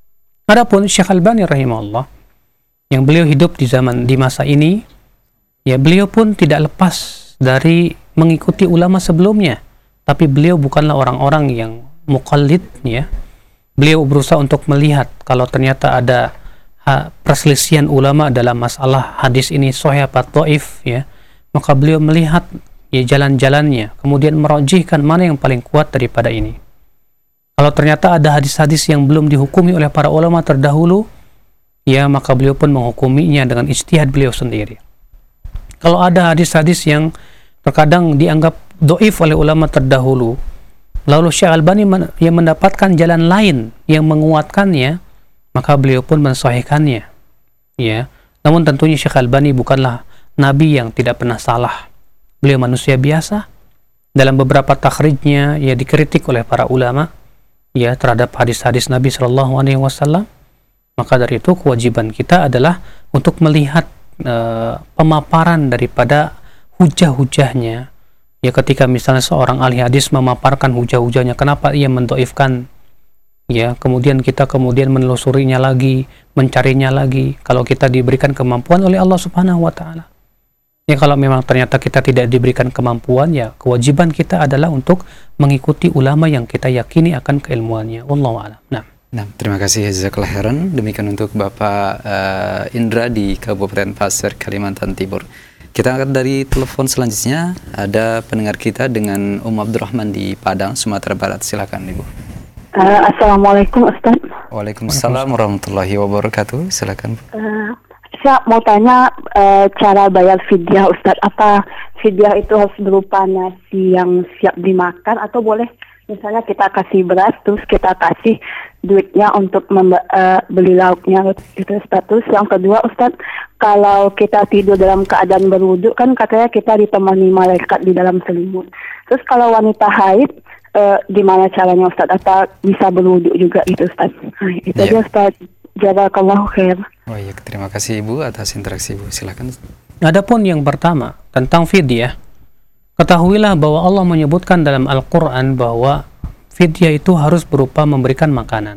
Adapun Syekh Albani rahimahullah yang beliau hidup di zaman di masa ini, ya beliau pun tidak lepas dari mengikuti ulama sebelumnya, tapi beliau bukanlah orang-orang yang muqallid, ya. Beliau berusaha untuk melihat kalau ternyata ada ha, perselisihan ulama dalam masalah hadis ini sahih atau dhaif, ya. Maka beliau melihat ya jalan-jalannya, kemudian merojihkan mana yang paling kuat daripada ini. Kalau ternyata ada hadis-hadis yang belum dihukumi oleh para ulama terdahulu, ya maka beliau pun menghukuminya dengan ijtihad beliau sendiri. Kalau ada hadis-hadis yang terkadang dianggap dhaif oleh ulama terdahulu, lalu Syekh Albani men yang mendapatkan jalan lain yang menguatkannya, maka beliau pun mensahihkannya. Ya, namun tentunya Syekh Albani bukanlah nabi yang tidak pernah salah. Beliau manusia biasa. Dalam beberapa takhrijnya ia dikritik oleh para ulama ya terhadap hadis-hadis Nabi Shallallahu Alaihi Wasallam. Maka dari itu kewajiban kita adalah untuk melihat uh, pemaparan daripada hujah-hujahnya. Ya ketika misalnya seorang ahli hadis memaparkan hujah-hujahnya, kenapa ia mendhaifkan, ya kemudian kita kemudian menelusurinya lagi, mencarinya lagi. Kalau kita diberikan kemampuan oleh Allah Subhanahu Wa Taala. Ya kalau memang ternyata kita tidak diberikan kemampuan, ya kewajiban kita adalah untuk mengikuti ulama yang kita yakini akan keilmuannya. Wallahu a'lam. Nah. Nah, terima kasih jazakallahu khairan. Demikian untuk Bapak uh, Indra di Kabupaten Pasir, Kalimantan Timur. Kita angkat dari telepon selanjutnya. Ada pendengar kita dengan Um Abdurrahman di Padang, Sumatera Barat. Silakan Ibu. Uh, Assalamualaikum Ustaz. Waalaikumsalam warahmatullahi wabarakatuh. Silakan. Uh, saya mau tanya uh, cara bayar fidyah Ustaz, apa fidyah itu harus berupa nasi yang siap dimakan, atau boleh misalnya kita kasih beras terus kita kasih duitnya untuk memba- uh, beli lauknya gitu Ustaz. Terus yang kedua Ustaz, kalau kita tidur dalam keadaan berwudu kan katanya kita ditemani malaikat di dalam selimut. Terus kalau wanita haid uh, gimana caranya Ustaz? Atau bisa berwudu juga gitu Ustaz? Nah, itu ya. aja Ustaz. Jazakallahu khair. Oh iya, terima kasih Ibu atas interaksi Ibu. Silakan. Adapun yang pertama tentang fidyah, ketahuilah bahwa Allah menyebutkan dalam Al-Quran bahwa fidyah itu harus berupa memberikan makanan.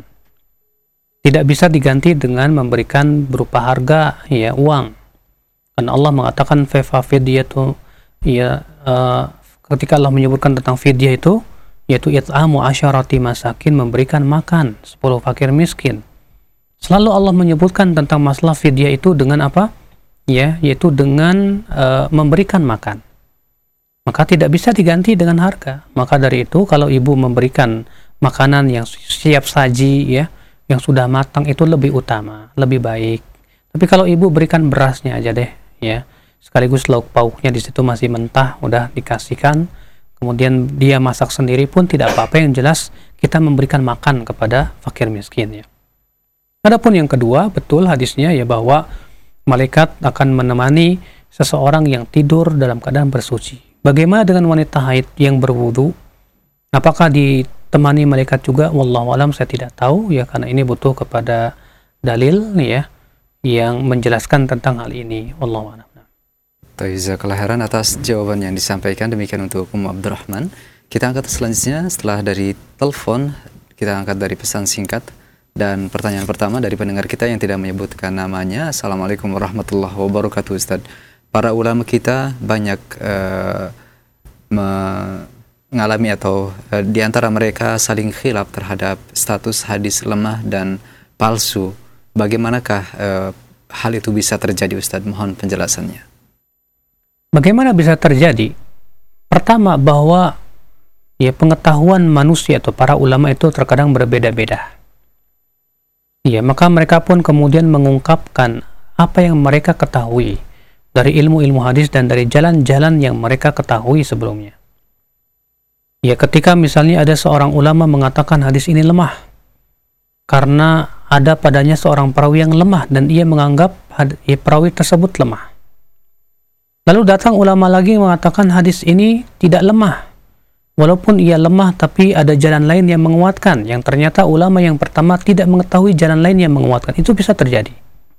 Tidak bisa diganti dengan memberikan berupa harga, ya, uang. Karena Allah mengatakan fa fidyah itu, ya, uh, ketika Allah menyebutkan tentang fidyah itu, yaitu it'amu asyarati masakin, memberikan makan sepuluh fakir miskin. Selalu Allah menyebutkan tentang masalah fidyah itu dengan apa? Ya, yaitu dengan uh, memberikan makan. Maka tidak bisa diganti dengan harga. Maka dari itu kalau ibu memberikan makanan yang siap saji, ya, yang sudah matang, itu lebih utama, lebih baik. Tapi kalau ibu berikan berasnya aja deh, ya, sekaligus lauk pauknya di situ masih mentah, udah dikasihkan, kemudian dia masak sendiri pun tidak apa-apa. Yang jelas kita memberikan makan kepada fakir miskin, ya. Adapun yang kedua, betul hadisnya ya, bahwa malaikat akan menemani seseorang yang tidur dalam keadaan bersuci. Bagaimana dengan wanita haid yang berwudu? Apakah ditemani malaikat juga? Wallahu alam, saya tidak tahu, ya, karena ini butuh kepada dalil nih, ya, yang menjelaskan tentang hal ini. Wallahu alam. Jazakallahu khairan atas jawaban yang disampaikan. Demikian untuk Ummu Abdurrahman. Kita angkat selanjutnya setelah dari telepon, kita angkat dari pesan singkat. Dan pertanyaan pertama dari pendengar kita yang tidak menyebutkan namanya. Assalamualaikum warahmatullahi wabarakatuh, Ustaz. Para ulama kita banyak uh, mengalami atau uh, di antara mereka saling khilaf terhadap status hadis lemah dan palsu. Bagaimanakah uh, hal itu bisa terjadi, Ustaz? Mohon penjelasannya. Bagaimana bisa terjadi? Pertama, bahwa ya, pengetahuan manusia atau para ulama itu terkadang berbeda-beda. Ya, maka mereka pun kemudian mengungkapkan apa yang mereka ketahui dari ilmu-ilmu hadis dan dari jalan-jalan yang mereka ketahui sebelumnya. Ya, ketika misalnya ada seorang ulama mengatakan hadis ini lemah karena ada padanya seorang perawi yang lemah dan ia menganggap ya, perawi tersebut lemah. Lalu datang ulama lagi mengatakan hadis ini tidak lemah, walaupun ia lemah tapi ada jalan lain yang menguatkan, yang ternyata ulama yang pertama tidak mengetahui jalan lain yang menguatkan. Itu bisa terjadi.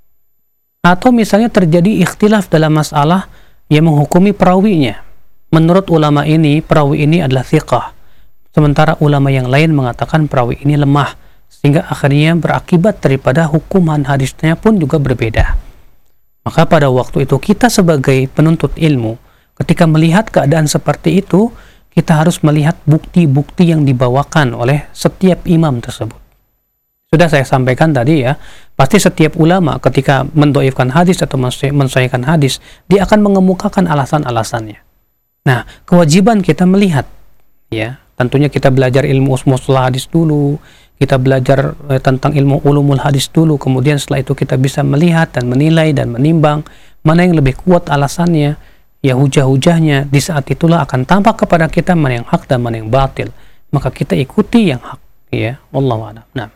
Atau misalnya terjadi ikhtilaf dalam masalah yang menghukumi perawinya. Menurut ulama ini, perawi ini adalah thiqah, sementara ulama yang lain mengatakan perawi ini lemah, sehingga akhirnya berakibat daripada hukuman hadisnya pun juga berbeda. Maka pada waktu itu kita sebagai penuntut ilmu, ketika melihat keadaan seperti itu, kita harus melihat bukti-bukti yang dibawakan oleh setiap imam tersebut. Sudah saya sampaikan tadi, ya, pasti setiap ulama ketika mendoifkan hadis atau mensahihkan hadis, dia akan mengemukakan alasan-alasannya. Nah, kewajiban kita melihat, ya, tentunya kita belajar ilmu mustalah hadis dulu, kita belajar eh, tentang ilmu ulumul hadis dulu, kemudian setelah itu kita bisa melihat dan menilai dan menimbang mana yang lebih kuat alasannya, ya, hujah-hujahnya. Di saat itulah akan tampak kepada kita mana yang hak dan mana yang batil. Maka kita ikuti yang hak, ya. Wallahu a'lam. Nah.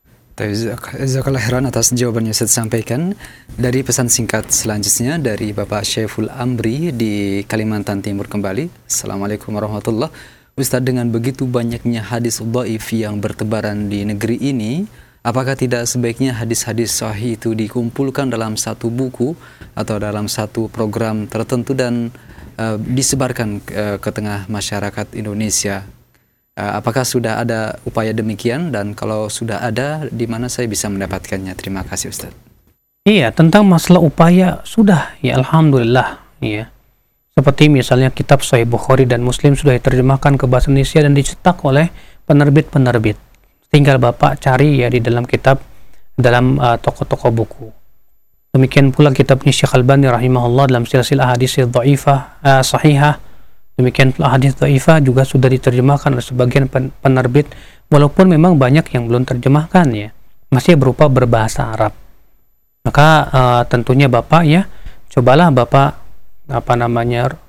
Jazakallahu khairan atas jawaban yang saya sampaikan. Dari pesan singkat selanjutnya dari Bapak Syaiful Amri di Kalimantan Timur kembali. Assalamualaikum warahmatullahi wabarakatuh. Ustaz, dengan begitu banyaknya hadis dhaif yang bertebaran di negeri ini, apakah tidak sebaiknya hadis-hadis sahih itu dikumpulkan dalam satu buku atau dalam satu program tertentu dan uh, disebarkan uh, ke tengah masyarakat Indonesia? Uh, apakah sudah ada upaya demikian, dan kalau sudah ada, di mana saya bisa mendapatkannya? Terima kasih, Ustaz. Iya, tentang masalah upaya sudah, ya, alhamdulillah, ya. Seperti misalnya kitab Sahih Bukhari dan Muslim sudah diterjemahkan ke bahasa Indonesia dan dicetak oleh penerbit-penerbit. Tinggal Bapak cari, ya, di dalam kitab, dalam uh, toko-toko buku. Demikian pula kitabnya Syekh Albani rahimahullah dalam silsilah hadis dhaifah uh, sahihah. Demikian pula hadis dhaifah juga sudah diterjemahkan oleh sebagian penerbit, walaupun memang banyak yang belum terjemahkan, ya, masih berupa berbahasa Arab. Maka uh, tentunya Bapak, ya, cobalah Bapak apa namanya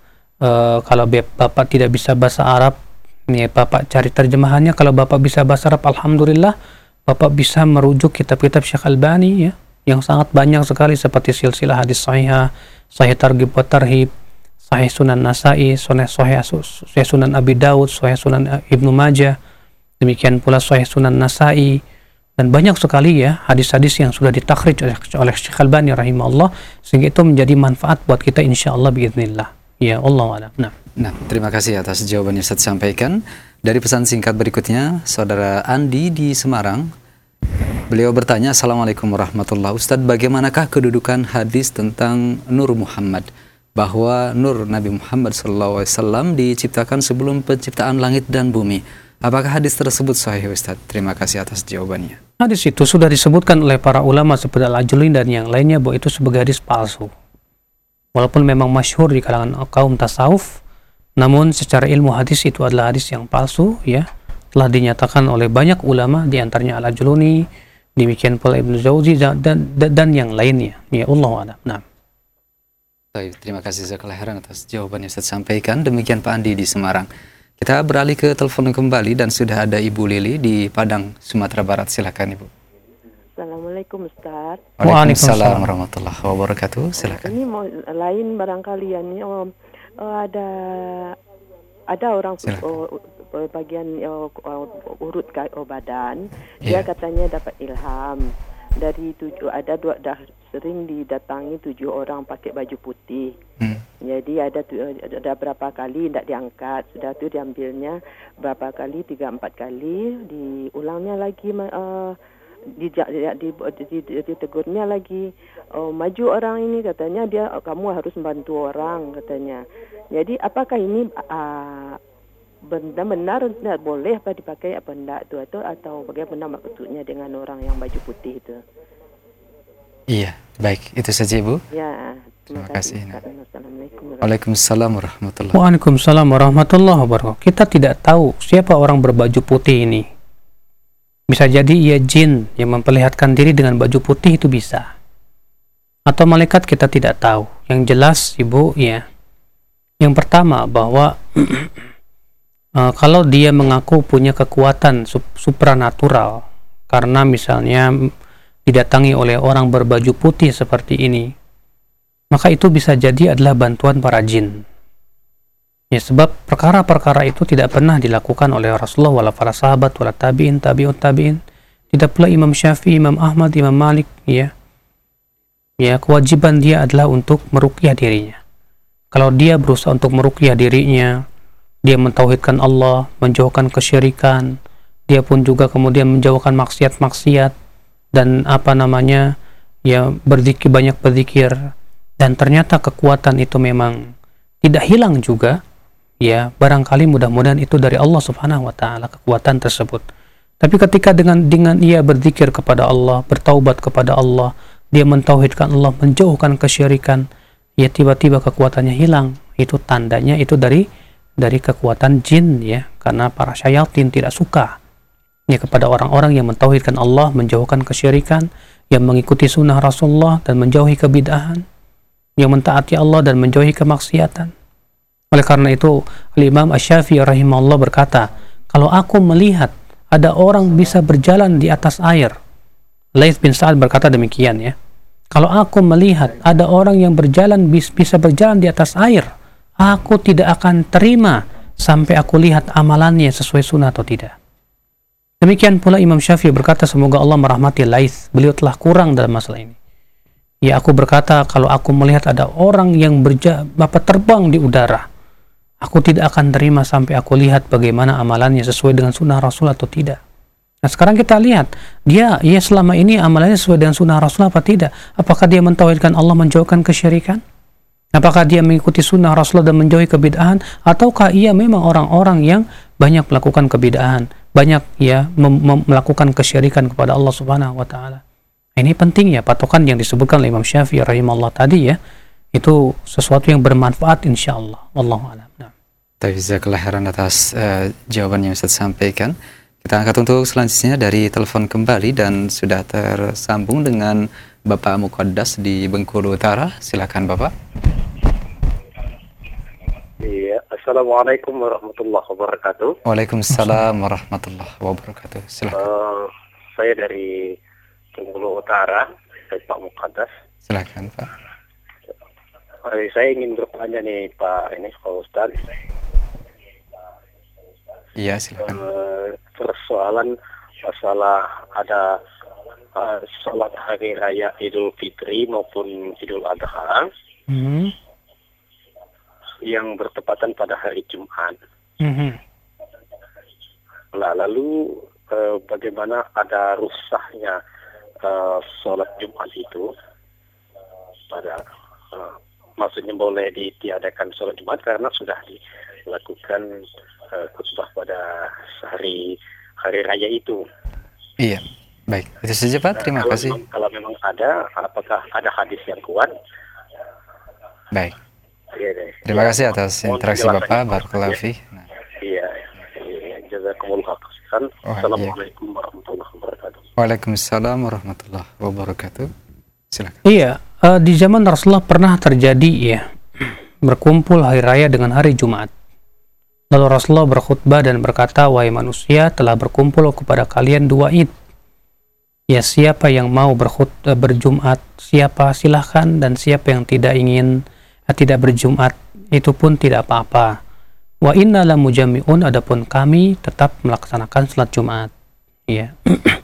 uh, kalau Bapak tidak bisa bahasa Arab, nih Bapak cari terjemahannya. Kalau Bapak bisa bahasa Arab, alhamdulillah, Bapak bisa merujuk kitab-kitab Syekh Albani ya, yang sangat banyak sekali seperti silsilah hadis sahihah, Sahih Targhib wa Tarhib, Sahih Sunan Nasa'i, Sahih Sahih Sunan Abi Daud, Sahih Sunan Ibnu Majah, demikian pula Sahih Sunan Nasa'i, dan banyak sekali ya hadis-hadis yang sudah ditakhrij oleh, oleh Syekh Albani rahimahullah, sehingga itu menjadi manfaat buat kita insyaallah biiznillah. Ya Allah a'lam. Nah. Nah, terima kasih atas jawaban yang Ustaz sampaikan. Dari pesan singkat berikutnya, Saudara Andi di Semarang. Beliau bertanya, Assalamualaikum warahmatullahi wabarakatuh. Ustaz, bagaimanakah kedudukan hadis tentang Nur Muhammad? Bahwa Nur Nabi Muhammad shallallahu alaihi wasallam diciptakan sebelum penciptaan langit dan bumi. Apakah hadis tersebut sahih, Ustaz? Terima kasih atas jawabannya. Hadis itu sudah disebutkan oleh para ulama seperti Al-Ajluni dan yang lainnya bahwa itu sebagai hadis palsu. Walaupun memang masyhur di kalangan kaum tasawuf, namun secara ilmu hadis itu adalah hadis yang palsu ya. Telah dinyatakan oleh banyak ulama, di antaranya Al-Ajluni, demikian pula Ibnu Jauzi dan, dan dan yang lainnya. Ya Allah a'lam. Nah. Baik, terima kasih jazakallahu khairan atas jawaban yang Ustaz sampaikan. Demikian Pak Andi di Semarang. Kita beralih ke telepon kembali dan sudah ada Ibu Lili di Padang, Sumatera Barat. Silakan Ibu. Assalamualaikum Ustaz. Waalaikumsalam warahmatullahi wabarakatuh. Silakan. Ini mau lain barangkali ya nih, oh, oh, ada ada orang oh, bagian oh, urut oh, badan, yeah. Dia katanya dapat ilham dari tujuh, ada dua dah sering didatangi tujuh orang pakai baju putih. Hmm. Jadi ada ada berapa kali tidak diangkat, sudah tu diambilnya berapa kali, tiga empat kali, diulangnya lagi, uh, di, di, di, di, di, ditegurnya lagi, uh, maju orang ini katanya dia kamu harus membantu orang katanya. Jadi apakah ini uh, benar-benar tidak boleh apa dipakai apa enggak itu atau atau bagaimana maksudnya dengan orang yang baju putih itu? Iya, baik, itu saja Ibu. Ya. Terima kasih. Waalaikumsalam warahmatullahi wabarakatuh. Waalaikumsalam warahmatullahi wabarakatuh. Kita tidak tahu siapa orang berbaju putih ini. Bisa jadi ia jin yang memperlihatkan diri dengan baju putih, itu bisa. Atau malaikat, kita tidak tahu. Yang jelas Ibu ya, yang pertama bahwa uh, kalau dia mengaku punya kekuatan sup supranatural karena misalnya didatangi oleh orang berbaju putih seperti ini, maka itu bisa jadi adalah bantuan para jin. Ya, sebab perkara-perkara itu tidak pernah dilakukan oleh Rasulullah, wala para sahabat, wala tabi'in, tabi'ut tabi'in. Tidak pula Imam Syafi'i, Imam Ahmad, Imam Malik, ya. Ya, kewajiban dia adalah untuk meruqyah dirinya. Kalau dia berusaha untuk meruqyah dirinya, dia mentauhidkan Allah, menjauhkan kesyirikan, dia pun juga kemudian menjauhkan maksiat-maksiat dan apa namanya, ya berzikir, banyak berzikir. Dan ternyata kekuatan itu memang tidak hilang juga, ya barangkali mudah-mudahan itu dari Allah Subhanahu wa taala kekuatan tersebut. Tapi ketika dengan dengan ia berzikir kepada Allah, bertaubat kepada Allah, dia mentauhidkan Allah, menjauhkan kesyirikan, ya tiba-tiba kekuatannya hilang. Itu tandanya itu dari dari kekuatan jin, ya, karena para syayatin tidak suka ya kepada orang-orang yang mentauhidkan Allah, menjauhkan kesyirikan, yang mengikuti sunnah Rasulullah dan menjauhi kebid'ahan, yang mentaati Allah dan menjauhi kemaksiatan. Oleh karena itu, Al-Imam Asy-Syafi'i rahimahullah berkata, kalau aku melihat ada orang bisa berjalan di atas air, Laits bin Sa'ad berkata demikian ya, kalau aku melihat ada orang yang berjalan bisa berjalan di atas air, aku tidak akan terima sampai aku lihat amalannya sesuai sunnah atau tidak. Demikian pula Imam Syafi'i berkata, semoga Allah merahmati Laits, beliau telah kurang dalam masalah ini. Ya, aku berkata, kalau aku melihat ada orang yang berja, bapak terbang di udara, aku tidak akan terima sampai aku lihat bagaimana amalannya sesuai dengan sunnah Rasul atau tidak. Nah, sekarang kita lihat, dia, ya selama ini amalannya sesuai dengan sunnah Rasul apa tidak? Apakah dia mentauhidkan Allah, menjauhkan kesyirikan? Apakah dia mengikuti sunnah Rasul dan menjauhi kebid'ahan? Ataukah ia memang orang-orang yang banyak melakukan kebid'ahan, banyak ya melakukan kesyirikan kepada Allah Subhanahu wa taala? Ini penting ya, patokan yang disebutkan oleh Imam Syafi'i rahimahullah tadi ya, itu sesuatu yang bermanfaat insyaallah. Wallahu a'lam. Nah. Jazakallahu khairan atas uh, jawaban yang Ustaz sampaikan. Kita angkat untuk selanjutnya dari telepon kembali dan sudah tersambung dengan Bapak Muqaddas di Bengkulu Utara. Silakan Bapak. Di Assalamualaikum warahmatullahi wabarakatuh. Waalaikumsalam warahmatullahi wabarakatuh. Silakan. Uh, saya dari Bengkulu Utara, dari Pak Mukaddas. Silakan Pak. Uh, saya ingin bertanya nih Pak, ini Pak Ustaz. Iya silakan. Uh, persoalan masalah ada uh, sholat hari raya Idul Fitri maupun Idul Adha. Hmm. Yang bertepatan pada hari Jumat. Mm-hmm. Nah, lalu eh, bagaimana ada rusaknya eh, sholat Jumat itu pada eh, maksudnya boleh ditiadakan sholat Jumat karena sudah dilakukan eh, khutbah pada hari hari raya itu. Iya, baik. Itu saja Pak. Terima nah, kalau kasih. Memang, kalau memang ada, apakah ada hadis yang kuat? Baik. Ya, ya. Terima ya, kasih atas interaksi Bapak. Barakallahu fiik. Nah. Iya, iya. Jazakumullah khairan. Oh, Assalamualaikum iya. warahmatullahi wabarakatuh. Waalaikumsalam warahmatullahi wabarakatuh. Silakan. Iya, uh, di zaman Rasulullah pernah terjadi ya berkumpul hari raya dengan hari Jumat. Lalu Rasulullah berkhutbah dan berkata, wahai manusia, telah berkumpul kepada kalian dua id. Ya, siapa yang mau berkhut uh, berjumat, siapa silahkan, dan siapa yang tidak ingin tidak berjumat itu pun tidak apa-apa. Wa inna la mujami'un, adapun kami tetap melaksanakan salat Jumat. Ya.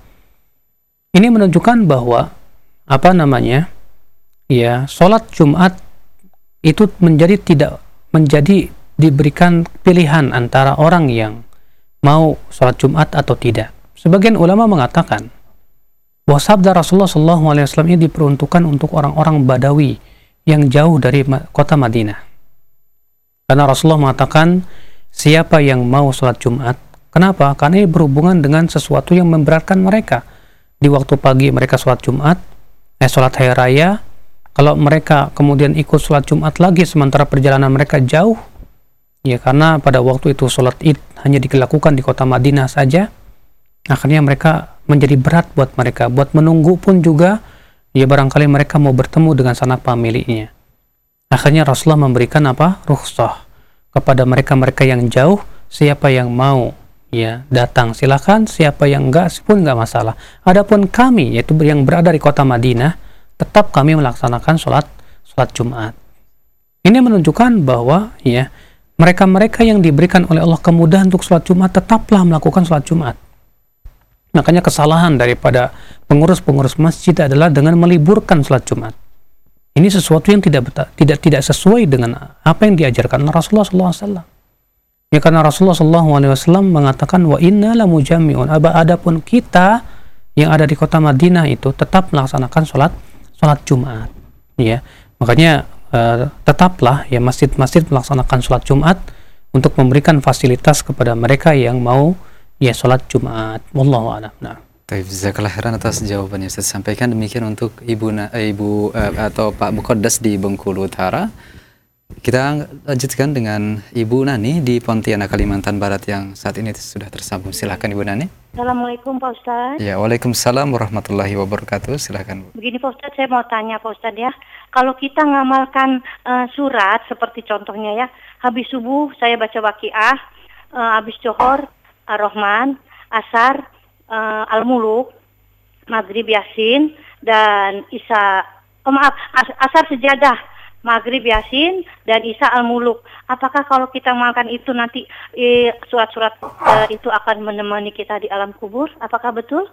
Ini menunjukkan bahwa apa namanya? Ya, salat Jumat itu menjadi tidak menjadi diberikan pilihan antara orang yang mau salat Jumat atau tidak. Sebagian ulama mengatakan bahwa sabda Rasulullah shallallahu alaihi wasallam ini diperuntukkan untuk orang-orang Badawi yang jauh dari kota Madinah. Karena Rasulullah mengatakan, siapa yang mau sholat Jumat, kenapa? Karena ini berhubungan dengan sesuatu yang memberatkan mereka. Di waktu pagi mereka sholat Jumat, eh sholat hari raya, kalau mereka kemudian ikut sholat Jumat lagi sementara perjalanan mereka jauh, ya karena pada waktu itu sholat id hanya dilakukan di kota Madinah saja, akhirnya mereka menjadi berat buat mereka. Buat menunggu pun juga, ya barangkali mereka mau bertemu dengan sanak pemiliknya. Akhirnya Rasulullah memberikan apa? Rukhsah kepada mereka-mereka yang jauh, siapa yang mau ya datang silakan, siapa yang enggak pun enggak masalah. Adapun kami, yaitu yang berada di kota Madinah, tetap kami melaksanakan sholat sholat Jumat. Ini menunjukkan bahwa ya mereka-mereka yang diberikan oleh Allah kemudahan untuk sholat Jumat tetaplah melakukan sholat Jumat. Makanya kesalahan daripada pengurus-pengurus masjid adalah dengan meliburkan sholat Jumat. Ini sesuatu yang tidak tidak tidak sesuai dengan apa yang diajarkan Rasulullah shallallahu alaihi wasallam. Ya karena Rasulullah shallallahu alaihi wasallam mengatakan wa inna la mujami'un. Adapun kita yang ada di kota Madinah itu tetap melaksanakan sholat sholat Jumat. Ya makanya uh, tetaplah ya masjid-masjid melaksanakan sholat Jumat untuk memberikan fasilitas kepada mereka yang mau ya sholat Jumat. Wallahu a'lam. Nah. Baik, jazakallahu khairan atas jawabannya Ustaz sampaikan. Demikian untuk Ibu eh, Ibu eh, atau Pak Mukaddas di Bengkulu Utara. Kita lanjutkan dengan Ibu Nani di Pontianak, Kalimantan Barat yang saat ini sudah tersambung. Silakan Ibu Nani. Assalamualaikum Pak Ustaz. Ya, waalaikumsalam warahmatullahi wabarakatuh. Silakan Bu. Begini Pak Ustaz, saya mau tanya Pak Ustaz ya. Kalau kita ngamalkan uh, surat seperti contohnya ya, habis subuh saya baca Waqiah, uh, habis Johor Ar-Rahman, Asar uh, Al-Muluk, Maghrib Yasin, dan Isya, oh maaf, As- Asar Sejadah, Maghrib Yasin, dan Isya Al-Muluk. Apakah kalau kita mengamalkan itu nanti eh, surat-surat eh, itu akan menemani kita di alam kubur? Apakah betul?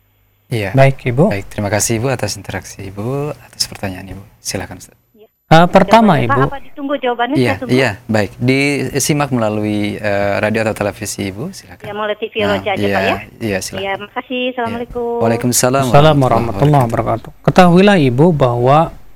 Iya. Baik Ibu. Baik, terima kasih Ibu atas interaksi Ibu, atas pertanyaan Ibu. Silakan Ustaz. Uh, pertama jawabannya, Ibu. Pak, apa ditunggu jawabannya? Iya, tunggu. iya, baik. Disimak melalui uh, radio atau televisi Ibu, silakan. Ya, melalui T V nah, Roja aja iya, Pak ya. Iya, silakan. Iya, makasih. Assalamualaikum. Ya. Waalaikumsalam Assalamualaikum warahmatullahi wabarakatuh. Ketahuilah Ibu bahwa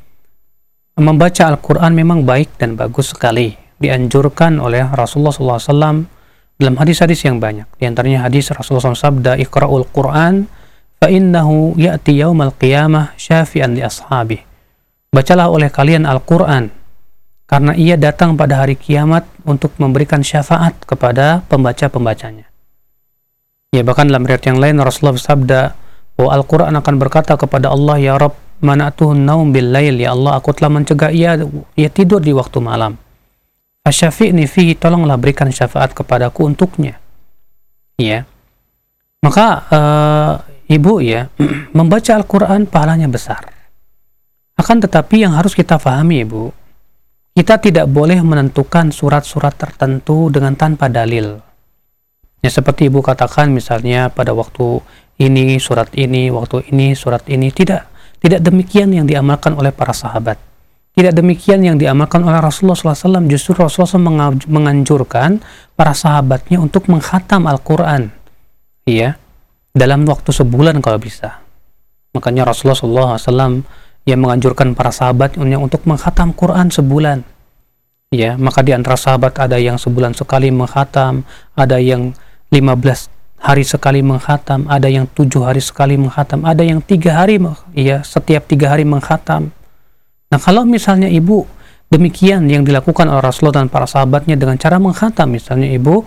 membaca Al-Quran memang baik dan bagus sekali. Dianjurkan oleh Rasulullah shallallahu alaihi wasallam dalam hadis-hadis yang banyak. Di antaranya hadis Rasulullah shallallahu alaihi wasallam sabda, Iqra'ul Quran fa innahu ya'ti yaumal qiyamah syafi'an li ashabih. Bacalah oleh kalian Al-Quran, karena ia datang pada hari kiamat untuk memberikan syafaat kepada pembaca-pembacanya. Ya, bahkan dalam riwayat yang lain Rasulullah bersabda bahwa Al-Quran akan berkata kepada Allah, ya Rabb, mana'tuhun naum bil lail, ya Allah, aku telah mencegah ia, ia tidur di waktu malam. Asyafi'ni fihi, tolonglah berikan syafaat kepadaku untuknya. Ya. Maka uh, ibu ya, membaca Al-Quran pahalanya besar. Akan tetapi yang harus kita pahami ibu, kita tidak boleh menentukan surat-surat tertentu dengan tanpa dalil. Ya, seperti ibu katakan misalnya pada waktu ini surat ini, waktu ini surat ini. Tidak, tidak demikian yang diamalkan oleh para sahabat. Tidak demikian yang diamalkan oleh Rasulullah shallallahu alaihi wasallam. Justru Rasulullah shallallahu alaihi wasallam menganjurkan para sahabatnya untuk menghatam Al-Quran, ya, dalam waktu sebulan kalau bisa. Makanya Rasulullah shallallahu alaihi wasallam yang menganjurkan para sahabat untuk menghatam Quran sebulan. Ya, maka di antara sahabat ada yang sebulan sekali menghatam, ada yang lima belas hari sekali menghatam, ada yang tujuh hari sekali menghatam, ada yang tiga hari, ya, setiap tiga hari menghatam. Nah, kalau misalnya ibu demikian yang dilakukan oleh Rasulullah dan para sahabatnya dengan cara menghatam, misalnya ibu,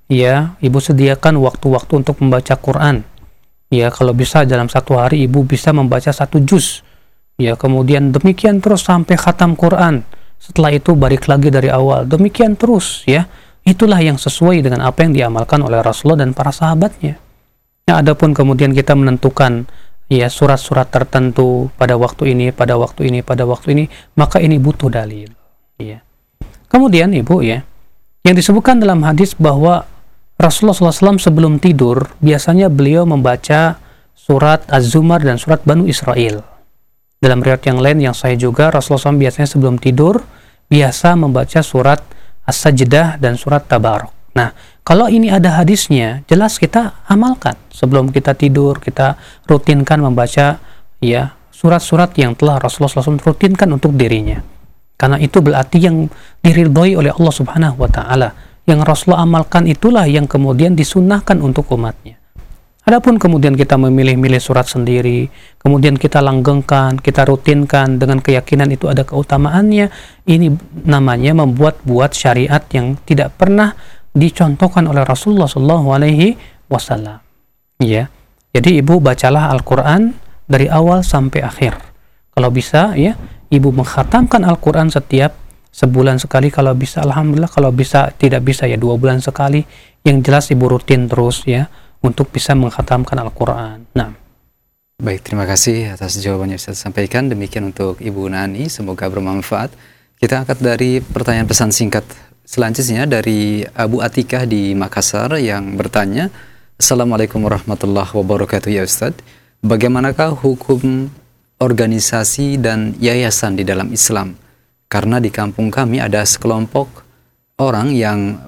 ya, ibu sediakan waktu-waktu untuk membaca Quran. Ya, kalau bisa dalam satu hari ibu bisa membaca satu juz. Ya, kemudian demikian terus sampai khatam Quran. Setelah itu balik lagi dari awal. Demikian terus, ya. Itulah yang sesuai dengan apa yang diamalkan oleh Rasulullah dan para sahabatnya. Nah, adapun kemudian kita menentukan ya surat-surat tertentu pada waktu ini, pada waktu ini, pada waktu ini, maka ini butuh dalil. Ya. Kemudian ibu ya, yang disebutkan dalam hadis bahwa Rasulullah shallallahu alaihi wasallam sebelum tidur biasanya beliau membaca surat Az-Zumar dan surat Banu Israel. Dalam riwayat yang lain yang saya juga Rasulullah shallallahu alaihi wasallam biasanya sebelum tidur biasa membaca surat As-Sajdah dan surat Tabarok. Nah, kalau ini ada hadisnya, jelas kita amalkan. Sebelum kita tidur, kita rutinkan membaca ya surat-surat yang telah Rasulullah shallallahu alaihi wasallam rutinkan untuk dirinya. Karena itu berarti yang diridhoi oleh Allah Subhanahu wa taala. Yang Rasulullah amalkan itulah yang kemudian disunnahkan untuk umatnya. Adapun kemudian kita memilih-milih surat sendiri, kemudian kita langgengkan, kita rutinkan dengan keyakinan itu ada keutamaannya, ini namanya membuat-buat syariat yang tidak pernah dicontohkan oleh Rasulullah shallallahu alaihi wasallam. Ya, jadi ibu bacalah Al-Quran dari awal sampai akhir. Kalau bisa, ya, ibu mengkhatamkan Al-Quran setiap sebulan sekali. Kalau bisa, alhamdulillah. Kalau bisa, tidak bisa ya dua bulan sekali. Yang jelas ibu rutin terus ya untuk bisa mengkhatamkan Al-Quran. Nah, baik, terima kasih atas jawabannya Ustaz sampaikan. Demikian untuk Ibu Nani, semoga bermanfaat. Kita angkat dari pertanyaan pesan singkat selanjutnya dari Abu Atikah di Makassar yang bertanya, Assalamualaikum warahmatullahi wabarakatuh ya Ustaz. Bagaimanakah hukum organisasi dan yayasan di dalam Islam? Karena di kampung kami ada sekelompok orang yang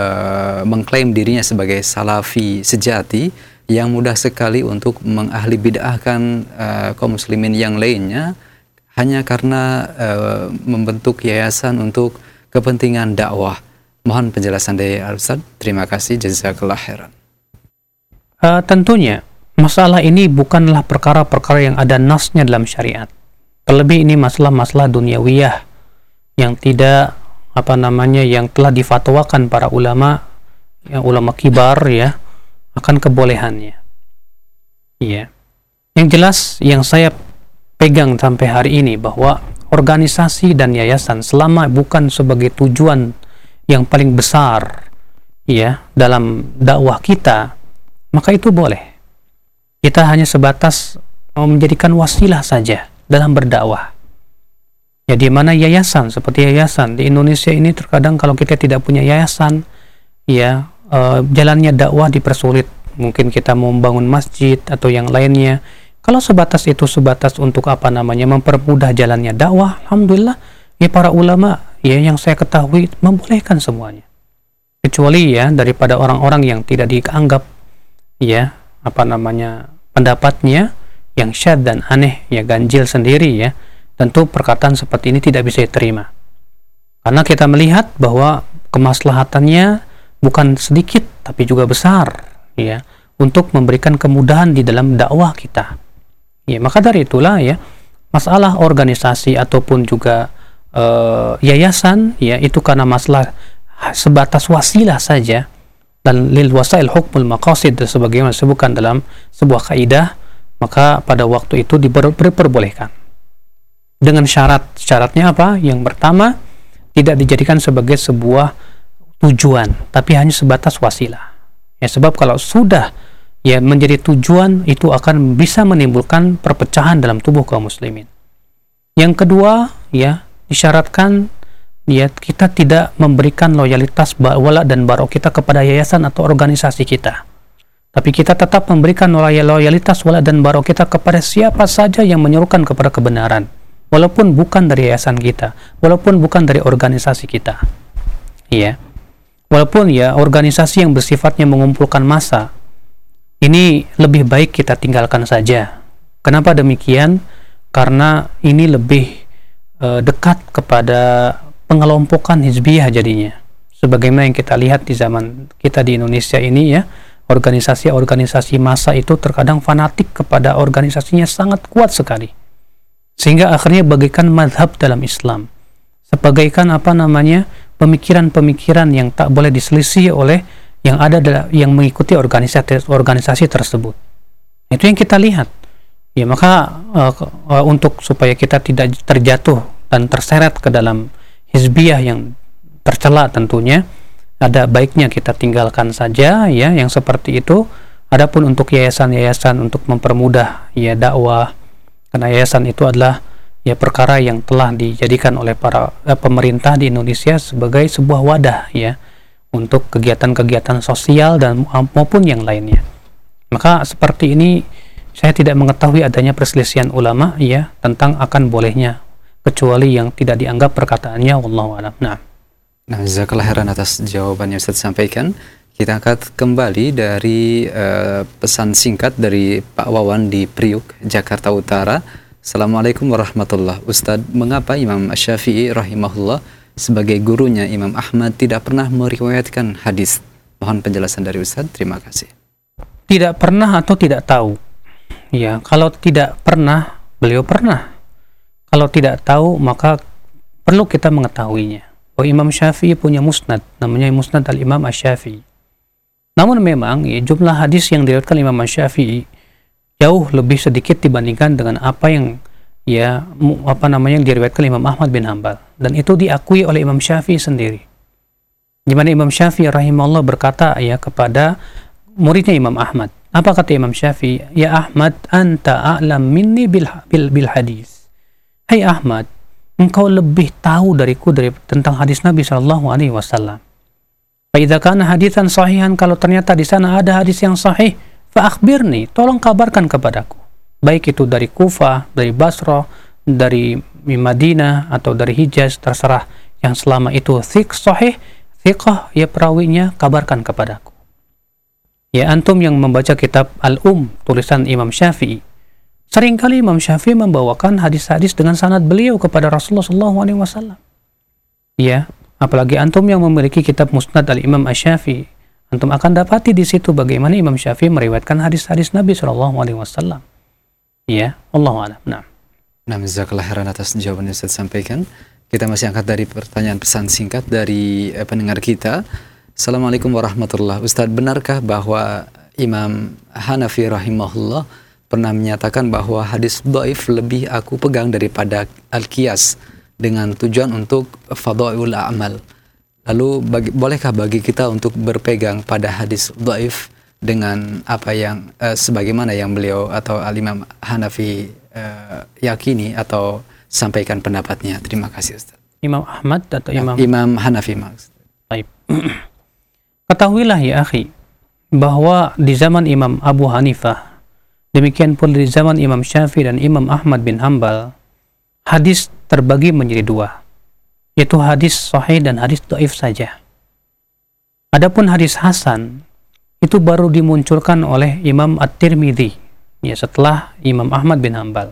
uh, mengklaim dirinya sebagai salafi sejati yang mudah sekali untuk mengahli bid'ahkan uh, kaum muslimin yang lainnya hanya karena uh, membentuk yayasan untuk kepentingan dakwah. Mohon penjelasan dari Al-Ustaz. Terima kasih, jazakallah khairan. Uh, tentunya masalah ini bukanlah perkara-perkara yang ada nasnya dalam syariat. Terlebih ini masalah-masalah duniawiyah yang tidak apa namanya yang telah difatwakan para ulama, yang ulama kibar ya, akan kebolehannya. Iya. Yang jelas yang saya pegang sampai hari ini bahwa organisasi dan yayasan selama bukan sebagai tujuan yang paling besar ya dalam dakwah kita, maka itu boleh. Kita hanya sebatas menjadikan wasilah saja dalam berdakwah. Ya, di mana yayasan seperti yayasan di Indonesia ini terkadang kalau kita tidak punya yayasan, ya uh, jalannya dakwah dipersulit. Mungkin kita mau membangun masjid atau yang lainnya. Kalau sebatas itu sebatas untuk apa namanya mempermudah jalannya dakwah, alhamdulillah ya para ulama ya yang saya ketahui membolehkan semuanya. Kecuali ya daripada orang-orang yang tidak dianggap ya apa namanya pendapatnya yang syadz dan aneh ya ganjil sendiri ya. Tentu perkataan seperti ini tidak bisa diterima. Karena kita melihat bahwa kemaslahatannya bukan sedikit tapi juga besar ya untuk memberikan kemudahan di dalam dakwah kita. Ya, maka dari itulah ya masalah organisasi ataupun juga uh, yayasan ya itu karena masalah sebatas wasilah saja dan lil wasail hukmul maqasid sebagaimana disebutkan dalam sebuah kaidah, maka pada waktu itu diper diperbolehkan. Dengan syarat, syaratnya apa? Yang pertama, tidak dijadikan sebagai sebuah tujuan, tapi hanya sebatas wasilah. Ya, sebab kalau sudah ya menjadi tujuan, itu akan bisa menimbulkan perpecahan dalam tubuh kaum muslimin. Yang kedua, ya disyaratkan ya kita tidak memberikan loyalitas wala dan barok kita kepada yayasan atau organisasi kita, tapi kita tetap memberikan loyalitas wala dan barok kita kepada siapa saja yang menyerukan kepada kebenaran, walaupun bukan dari yayasan kita, walaupun bukan dari organisasi kita. Ya, walaupun ya organisasi yang bersifatnya mengumpulkan massa, ini lebih baik kita tinggalkan saja. Kenapa demikian? Karena ini lebih uh, dekat kepada pengelompokan hizbiyah jadinya. Sebagaimana yang kita lihat di zaman kita di Indonesia ini ya, organisasi-organisasi massa itu terkadang fanatik kepada organisasinya sangat kuat sekali. Sehingga akhirnya bagaikan madhab dalam Islam. Sebagaikan apa namanya, pemikiran-pemikiran yang tak boleh diselisih oleh yang ada yang mengikuti organisasi organisasi tersebut. Itu yang kita lihat. Ya, maka uh, uh, untuk supaya kita tidak terjatuh dan terseret ke dalam hizbiyah yang tercela, tentunya ada baiknya kita tinggalkan saja ya yang seperti itu. Adapun untuk yayasan-yayasan untuk mempermudah ya dakwah, karena yayasan itu adalah ya perkara yang telah dijadikan oleh para eh, pemerintah di Indonesia sebagai sebuah wadah ya untuk kegiatan-kegiatan sosial dan maupun yang lainnya. Maka seperti ini saya tidak mengetahui adanya perselisihan ulama ya tentang akan bolehnya, kecuali yang tidak dianggap perkataannya, wallahu a'lam. Nah, nah jazakallah khairan atas jawabannya Ustaz sampaikan. Kita akan kembali dari uh, pesan singkat dari Pak Wawan di Priuk, Jakarta Utara. Assalamualaikum warahmatullah. Ustaz, mengapa Imam Asy-Syafi'i rahimahullah sebagai gurunya Imam Ahmad tidak pernah meriwayatkan hadis? Mohon penjelasan dari Ustaz. Terima kasih. Tidak pernah atau tidak tahu? Ya, kalau tidak pernah, beliau pernah. Kalau tidak tahu, maka perlu kita mengetahuinya. Oh, Imam Syafi'i punya musnad, namanya Musnad al-Imam Asy-Syafi'i. Namun memang ya, jumlah hadis yang diriwayatkan Imam Asy-Syafi'i jauh lebih sedikit dibandingkan dengan apa yang ya apa namanya yang diriwayatkan Imam Ahmad bin Hanbal, dan itu diakui oleh Imam Syafi'i sendiri. Di mana Imam Syafi'i rahimahullah berkata ya kepada muridnya Imam Ahmad, apa kata Imam Syafi'i? Ya Ahmad, anta a'lam minni bil, bil, bil hadis. Hai Ahmad, engkau lebih tahu dariku dari tentang hadis Nabi shallallahu alaihi wasallam. Fa idza kana hadisan sahihan, kalau ternyata di sana ada hadis yang sahih, fa akhbirni, tolong kabarkan kepadaku. Baik itu dari Kufah, dari Basrah, dari Madinah atau dari Hijaz, terserah. Yang selama itu thiq sahih, thiqah ya perawinya, kabarkan kepadaku. Ya, antum yang membaca kitab Al-Um tulisan Imam Syafi'i, seringkali Imam Syafi'i membawakan hadis-hadis dengan sanad beliau kepada Rasulullah shallallahu alaihi wasallam. Ya, apalagi antum yang memiliki kitab Musnad al-Imam Asy-Syafi'i, antum akan dapati di situ bagaimana Imam Syafi'i meriwayatkan hadis-hadis Nabi shallallahu alaihi wasallam. Ya, Allahu a'lam. Nah, nah jazakallah khairan atas jawaban yang saya sampaikan. Kita masih angkat dari pertanyaan pesan singkat dari eh, pendengar kita. Assalamualaikum warahmatullahi wabarakatuh. Ustaz, benarkah bahwa Imam Hanafi rahimahullah pernah menyatakan bahwa hadis dhaif lebih aku pegang daripada al-qiyas dengan tujuan untuk fadhailul a'mal? Lalu bagi, bolehkah bagi kita untuk berpegang pada hadis dhaif dengan apa yang uh, sebagaimana yang beliau atau al-Imam Hanafi uh, yakini atau sampaikan pendapatnya? Terima kasih Ustaz. Imam Ahmad atau Imam Imam Hanafi maksud. Baik. Ketahuilah ya akhi, bahwa di zaman Imam Abu Hanifah, demikian pula di zaman Imam Syafi'i dan Imam Ahmad bin Hanbal, hadis terbagi menjadi dua, yaitu hadis sahih dan hadis dhaif saja. Adapun hadis hasan itu baru dimunculkan oleh Imam At-Tirmidzi ya setelah Imam Ahmad bin Hanbal.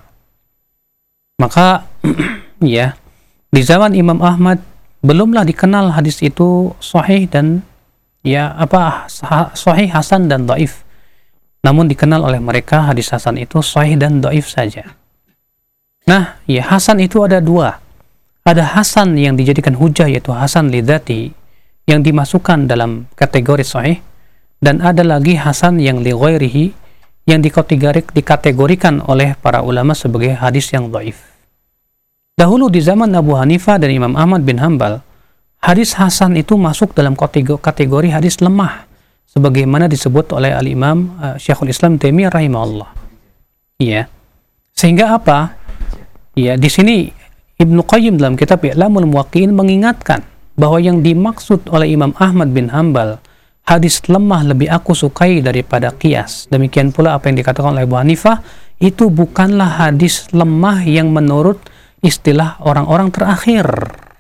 Maka ya di zaman Imam Ahmad belumlah dikenal hadis itu sahih dan ya apa sahih, hasan dan dhaif. Namun dikenal oleh mereka hadis hasan itu sahih dan dhaif saja. Nah, ya hasan itu ada dua. Ada hasan yang dijadikan hujah, yaitu hasan lidzati, yang dimasukkan dalam kategori sahih, dan ada lagi hasan yang li ghairihi, yang dikategorikan oleh para ulama sebagai hadis yang dhaif. Dahulu di zaman Abu Hanifah dan Imam Ahmad bin Hanbal, hadis hasan itu masuk dalam kategori, kategori hadis lemah, sebagaimana disebut oleh al-Imam uh, Syekhul Islam Taimiyah rahimahullah. Iya. Sehingga apa? Ya, di sini Ibnu Qayyim dalam kitab I'lamul Muwaqqi'in mengingatkan bahwa yang dimaksud oleh Imam Ahmad bin Hanbal, hadis lemah lebih aku sukai daripada qiyas. Demikian pula apa yang dikatakan oleh Abu Hanifah, itu bukanlah hadis lemah yang menurut istilah orang-orang terakhir.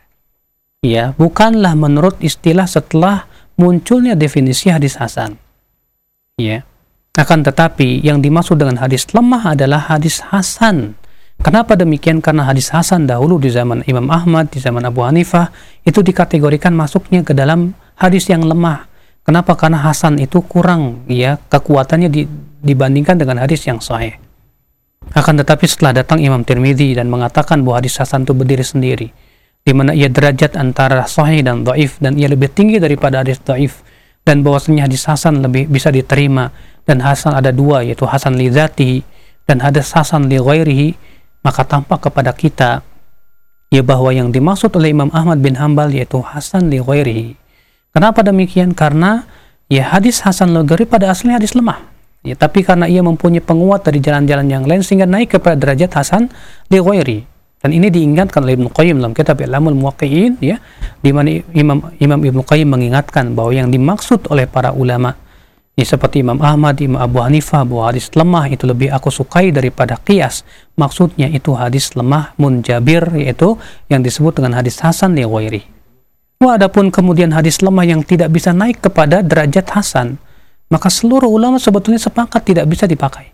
Ya, bukanlah menurut istilah setelah munculnya definisi hadis hasan. Ya. Akan tetapi yang dimaksud dengan hadis lemah adalah hadis hasan. Kenapa demikian? Karena hadis hasan dahulu di zaman Imam Ahmad, di zaman Abu Hanifah, itu dikategorikan masuknya ke dalam hadis yang lemah. Kenapa? Karena hasan itu kurang ya kekuatannya di, dibandingkan dengan hadis yang sahih. Akan tetapi setelah datang Imam Tirmidzi dan mengatakan bahwa hadis hasan itu berdiri sendiri, di mana ia derajat antara sahih dan dhaif, dan ia lebih tinggi daripada hadis dhaif, dan bahwasanya hadis hasan lebih bisa diterima, dan hasan ada dua, yaitu hasan li dzatihi dan hadis hasan li ghairihi. Maka tampak kepada kita ya bahwa yang dimaksud oleh Imam Ahmad bin Hanbal yaitu hasan li ghairihi. Kenapa demikian? Karena ya hadis hasan li ghairihi pada aslinya hadis lemah. Ya, tapi karena ia mempunyai penguat dari jalan-jalan yang lain sehingga naik kepada derajat hasan li ghairihi. Dan ini diingatkan oleh Ibnu Qayyim dalam kitab I'lamul Muwaqqi'in, ya, di mana Imam Imam Ibnu Qayyim mengingatkan bahwa yang dimaksud oleh para ulama ya, seperti Imam Ahmad, Imam Abu Hanifah, bahwa hadis lemah itu lebih aku sukai daripada qiyas. Maksudnya itu hadis lemah munjabir, yaitu yang disebut dengan hadis hasan li ghairi. Wah, adapun kemudian hadis lemah yang tidak bisa naik kepada derajat hasan, maka seluruh ulama sebetulnya sepakat tidak bisa dipakai.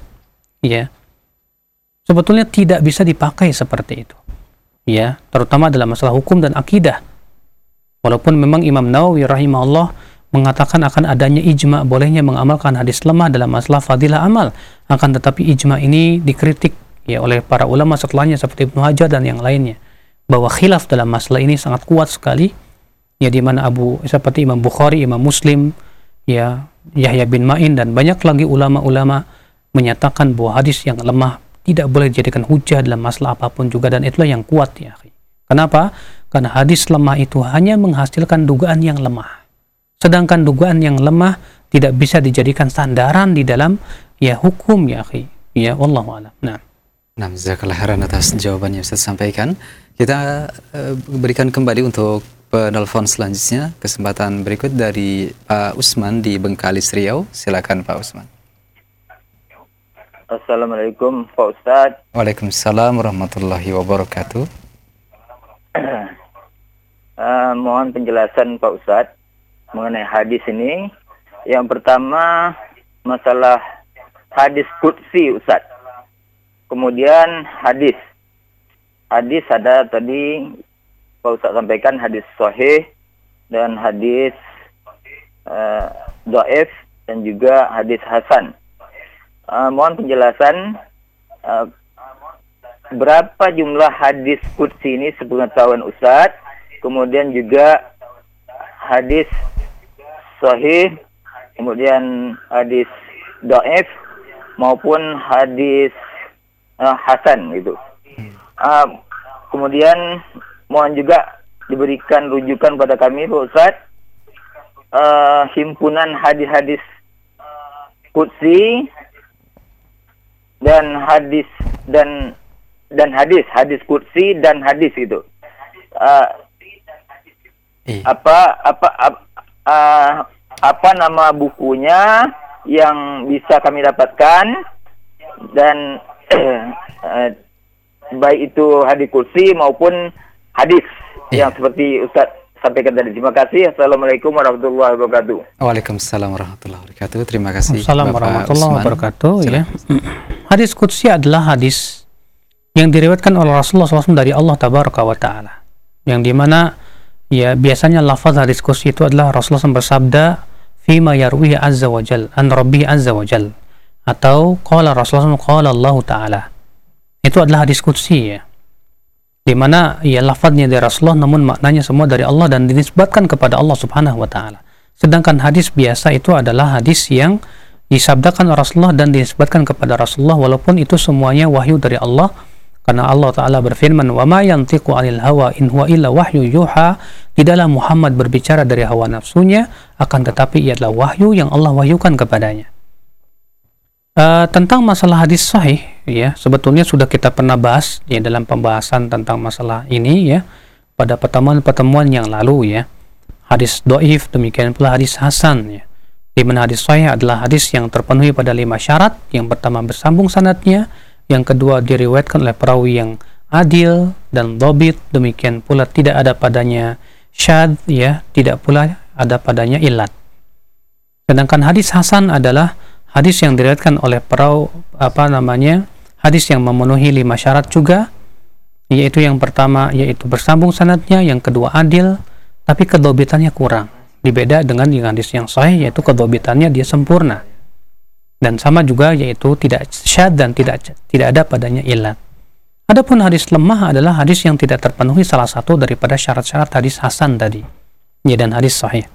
Ya. Sebetulnya tidak bisa dipakai seperti itu. Ya, terutama dalam masalah hukum dan akidah. Walaupun memang Imam Nawawi rahimahullah mengatakan akan adanya ijma bolehnya mengamalkan hadis lemah dalam masalah fadilah amal, akan tetapi ijma ini dikritik ya oleh para ulama setelahnya seperti Ibnu Hajar dan yang lainnya, bahwa khilaf dalam masalah ini sangat kuat sekali, ya, di mana Abu seperti Imam Bukhari, Imam Muslim, ya, Yahya bin Ma'in dan banyak lagi ulama-ulama menyatakan bahwa hadis yang lemah tidak boleh dijadikan hujah dalam masalah apapun juga, dan itulah yang kuat ya. Kenapa? Karena hadis lemah itu hanya menghasilkan dugaan yang lemah. Sedangkan dugaan yang lemah tidak bisa dijadikan sandaran di dalam ya hukum ya akhi. Ya wallahu a'lam. Nah. Nah, jazakallah khairan atas jawaban yang Ustaz sampaikan. Kita uh, berikan kembali untuk penelpon selanjutnya. Kesempatan berikut dari Pak Usman di Bengkalis Riau. Silakan Pak Usman. Assalamualaikum Pak Ustadz. Waalaikumsalam warahmatullahi wabarakatuh. uh, mohon penjelasan Pak Ustadz mengenai hadis ini. Yang pertama masalah hadis qudsi Ustaz. Kemudian hadis. Hadis ada tadi Pak Ustaz sampaikan hadis sahih dan hadis uh, dhaif dan juga hadis hasan. Uh, mohon penjelasan uh, berapa jumlah hadis qudsi ini sepengetahuan Ustaz. Kemudian juga hadis sahih, kemudian hadis dhaif maupun hadis uh, hasan gitu. Uh, kemudian mohon juga diberikan rujukan pada kami Pak Ustaz, uh, himpunan hadis-hadis qudsi dan hadis dan dan hadis hadis qudsi dan hadis itu. Uh, apa apa apa, uh, apa nama bukunya yang bisa kami dapatkan, dan uh, baik itu hadis qudsi maupun hadis yang seperti Ustaz sampaikan tadi. Terima kasih. Assalamualaikum warahmatullahi wabarakatuh. Waalaikumsalam warahmatullahi wabarakatuh. Terima kasih. Assalamualaikum warahmatullahi wabarakatuh. Ya. Hadis qudsi adalah hadis yang diriwayatkan oleh Rasulullah shallallahu alaihi wasallam dari Allah Tabaraka wa Ta'ala, yang dimana ya biasanya lafaz hadis qudsi itu adalah Rasulullah shallallahu alaihi wasallam bersabda fima yarwihi azza wa jal an rabbi azza wa jal, atau qala Rasulullah qala Allah Ta'ala. Itu adalah hadis qudsi, ya, dimana ya lafaznya dari Rasulullah namun maknanya semua dari Allah dan dinisbatkan kepada Allah Subhanahu wa Ta'ala. Sedangkan hadis biasa itu adalah hadis yang disabdakan Rasulullah dan dinisbatkan kepada Rasulullah, walaupun itu semuanya wahyu dari Allah Karena Allah Ta'ala berfirman, wa ma yantiqu 'anil hawa in huwa illa wahyu yuha, tidaklah Muhammad berbicara dari hawa nafsunya, akan tetapi ia adalah wahyu yang Allah wahyukan kepadanya. Uh, tentang masalah hadis sahih, ya, sebetulnya sudah kita pernah bahas ya dalam pembahasan tentang masalah ini ya pada pertemuan-pertemuan yang lalu ya. Hadis doif, demikian pula hadis hasan ya. Di mana hadis sahih adalah hadis yang terpenuhi pada lima syarat. Yang pertama bersambung sanadnya, yang kedua diriwayatkan oleh perawi yang adil dan dhabit, demikian pula tidak ada padanya syadz ya, tidak pula ada padanya illat. Sedangkan hadis hasan adalah hadis yang diriwayatkan oleh perawi apa namanya? hadis yang memenuhi lima syarat juga, yaitu yang pertama yaitu bersambung sanadnya, yang kedua adil tapi kedhabitannya kurang. Dibeda dengan yang hadis yang sahih, yaitu kedhabitannya dia sempurna. Dan sama juga yaitu tidak syadz dan tidak tidak ada padanya illat. Adapun hadis lemah adalah hadis yang tidak terpenuhi salah satu daripada syarat-syarat hadis hasan tadi. Ya, dan hadis sahih.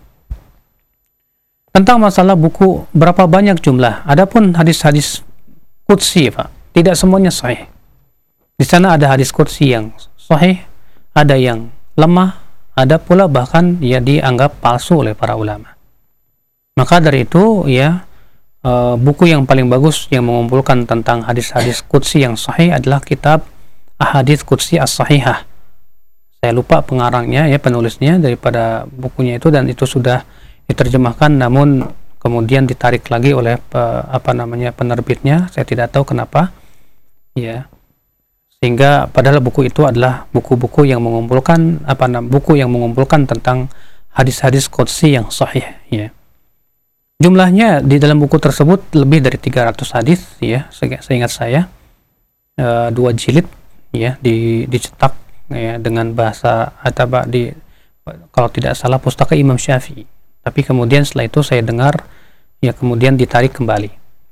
Tentang masalah buku berapa banyak jumlah. Adapun hadis-hadis qudsi, Pak, tidak semuanya sahih. Di sana ada hadis qudsi yang sahih, ada yang lemah, ada pula bahkan ya dianggap palsu oleh para ulama. Maka dari itu ya uh, buku yang paling bagus yang mengumpulkan tentang hadis-hadis qudsi yang sahih adalah kitab Ahadits Qudsi As-Sahihah. Saya lupa pengarangnya ya, penulisnya daripada bukunya itu, dan itu sudah diterjemahkan namun kemudian ditarik lagi oleh uh, apa namanya penerbitnya. Saya tidak tahu kenapa ya. Sehingga padahal buku itu adalah buku-buku yang mengumpulkan apa namanya buku yang mengumpulkan tentang hadis-hadis qudsi yang sahih ya. Jumlahnya di dalam buku tersebut lebih dari tiga ratus hadis ya, seingat saya. E, dua jilid ya di dicetak ya dengan bahasa atau di kalau tidak salah pustaka Imam Syafi'i. Tapi kemudian setelah itu saya dengar ya kemudian ditarik kembali.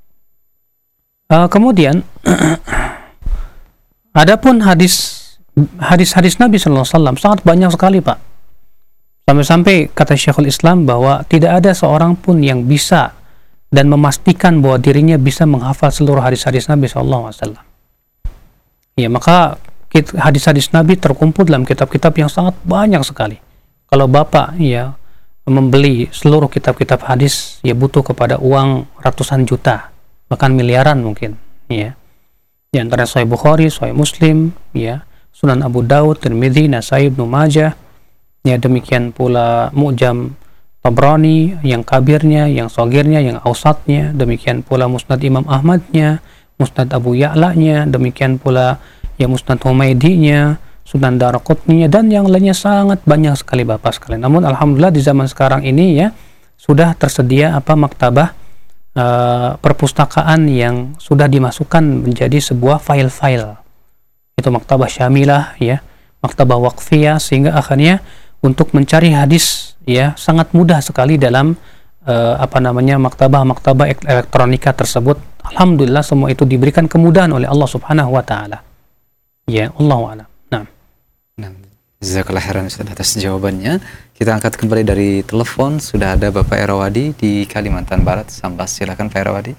E, kemudian adapun hadis hadis-hadis Nabi Sallallahu Alaihi Wasallam sangat banyak sekali, Pak. Sampai-sampai kata Syekhul Islam bahwa tidak ada seorang pun yang bisa dan memastikan bahwa dirinya bisa menghafal seluruh hadis-hadis Nabi Sallallahu Alaihi Wasallam. Ya, maka hadis-hadis Nabi terkumpul dalam kitab-kitab yang sangat banyak sekali. Kalau Bapak ya membeli seluruh kitab-kitab hadis, ya butuh kepada uang ratusan juta, bahkan miliaran mungkin, ya. Di antara Sahih Bukhari, Sahih Muslim, ya, Sunan Abu Daud, Tirmidzi, Nasai, Ibnu Majah, ya demikian pula Mu'jam Tabrani yang kabirnya, yang shagirnya, yang ausatnya, demikian pula Musnad Imam Ahmadnya, Musnad Abu Ya'la'nya, demikian pula ya Musnad Humaydinya, Sunan Daraqutninya, dan yang lainnya sangat banyak sekali Bapak sekalian. Namun alhamdulillah di zaman sekarang ini ya sudah tersedia apa maktabah Uh, perpustakaan yang sudah dimasukkan menjadi sebuah file-file. Itu maktabah syamilah ya, maktabah waqfiyah, sehingga akhirnya untuk mencari hadis ya sangat mudah sekali dalam uh, apa namanya maktabah-maktabah elektronika tersebut. Alhamdulillah semua itu diberikan kemudahan oleh Allah Subhanahu wa taala. Ya, Allahu a'lam. Nah. Nah, jazakallahu khairan Ustaz atas jawabannya. Kita angkat kembali dari telepon. Sudah ada Bapak Erawadi di Kalimantan Barat, Sambas. Silakan Pak Erawadi.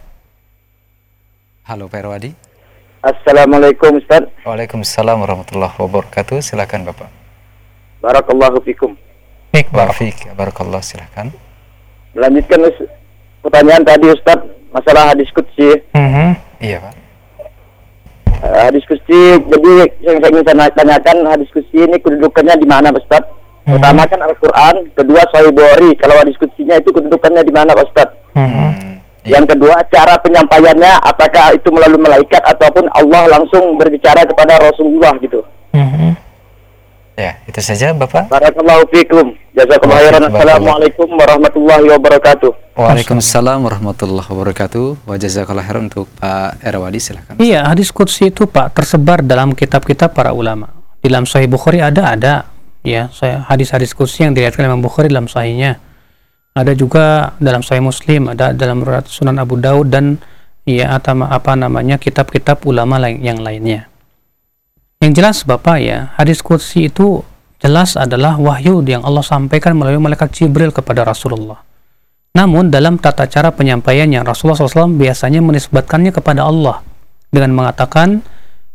Halo Pak Erawadi. Assalamualaikum Ustaz. Waalaikumsalam warahmatullahi wabarakatuh. Silakan Bapak. Barakallahu fikum. Baik, Barik. Barakallah, silakan. Melanjutkan pertanyaan tadi Ustaz, masalah hadis qudsi. Mm-hmm. Iya Pak. Uh, hadis qudsi, jadi yang saya ingin tanyakan, hadis qudsi ini kedudukannya di mana Ustaz? Hmm. Pertama kan Al-Quran, kedua Sahih Bukhari. Kalau hadis qudsinya itu kedudukannya di mana Ustaz? Hmm. Yang kedua, cara penyampaiannya, apakah itu melalui malaikat ataupun Allah langsung berbicara kepada Rasulullah gitu? Hmm. Ya, itu saja Bapak. Barakallahu fikum. Jazakallahu khairan. Assalamualaikum warahmatullahi wabarakatuh. Waalaikumsalam warahmatullahi wabarakatuh. Wa jazakallahu khairan untuk Pak Erawadi, silakan. Iya, hadis qudsi itu Pak tersebar dalam kitab-kitab para ulama. Di dalam Sahih Bukhari ada ada ya, saya hadis-hadis qudsi yang diriwayatkan Imam Bukhari dalam sahihnya. Ada juga dalam Sahih Muslim, ada dalam Sunan Abu Daud, dan ya atau apa namanya kitab-kitab ulama lain yang lainnya. Yang jelas Bapak ya, hadis qudsi itu jelas adalah wahyu yang Allah sampaikan melalui malaikat Jibril kepada Rasulullah. Namun dalam tata cara penyampaian yang Rasulullah shallallahu alaihi wasallam biasanya menisbatkannya kepada Allah dengan mengatakan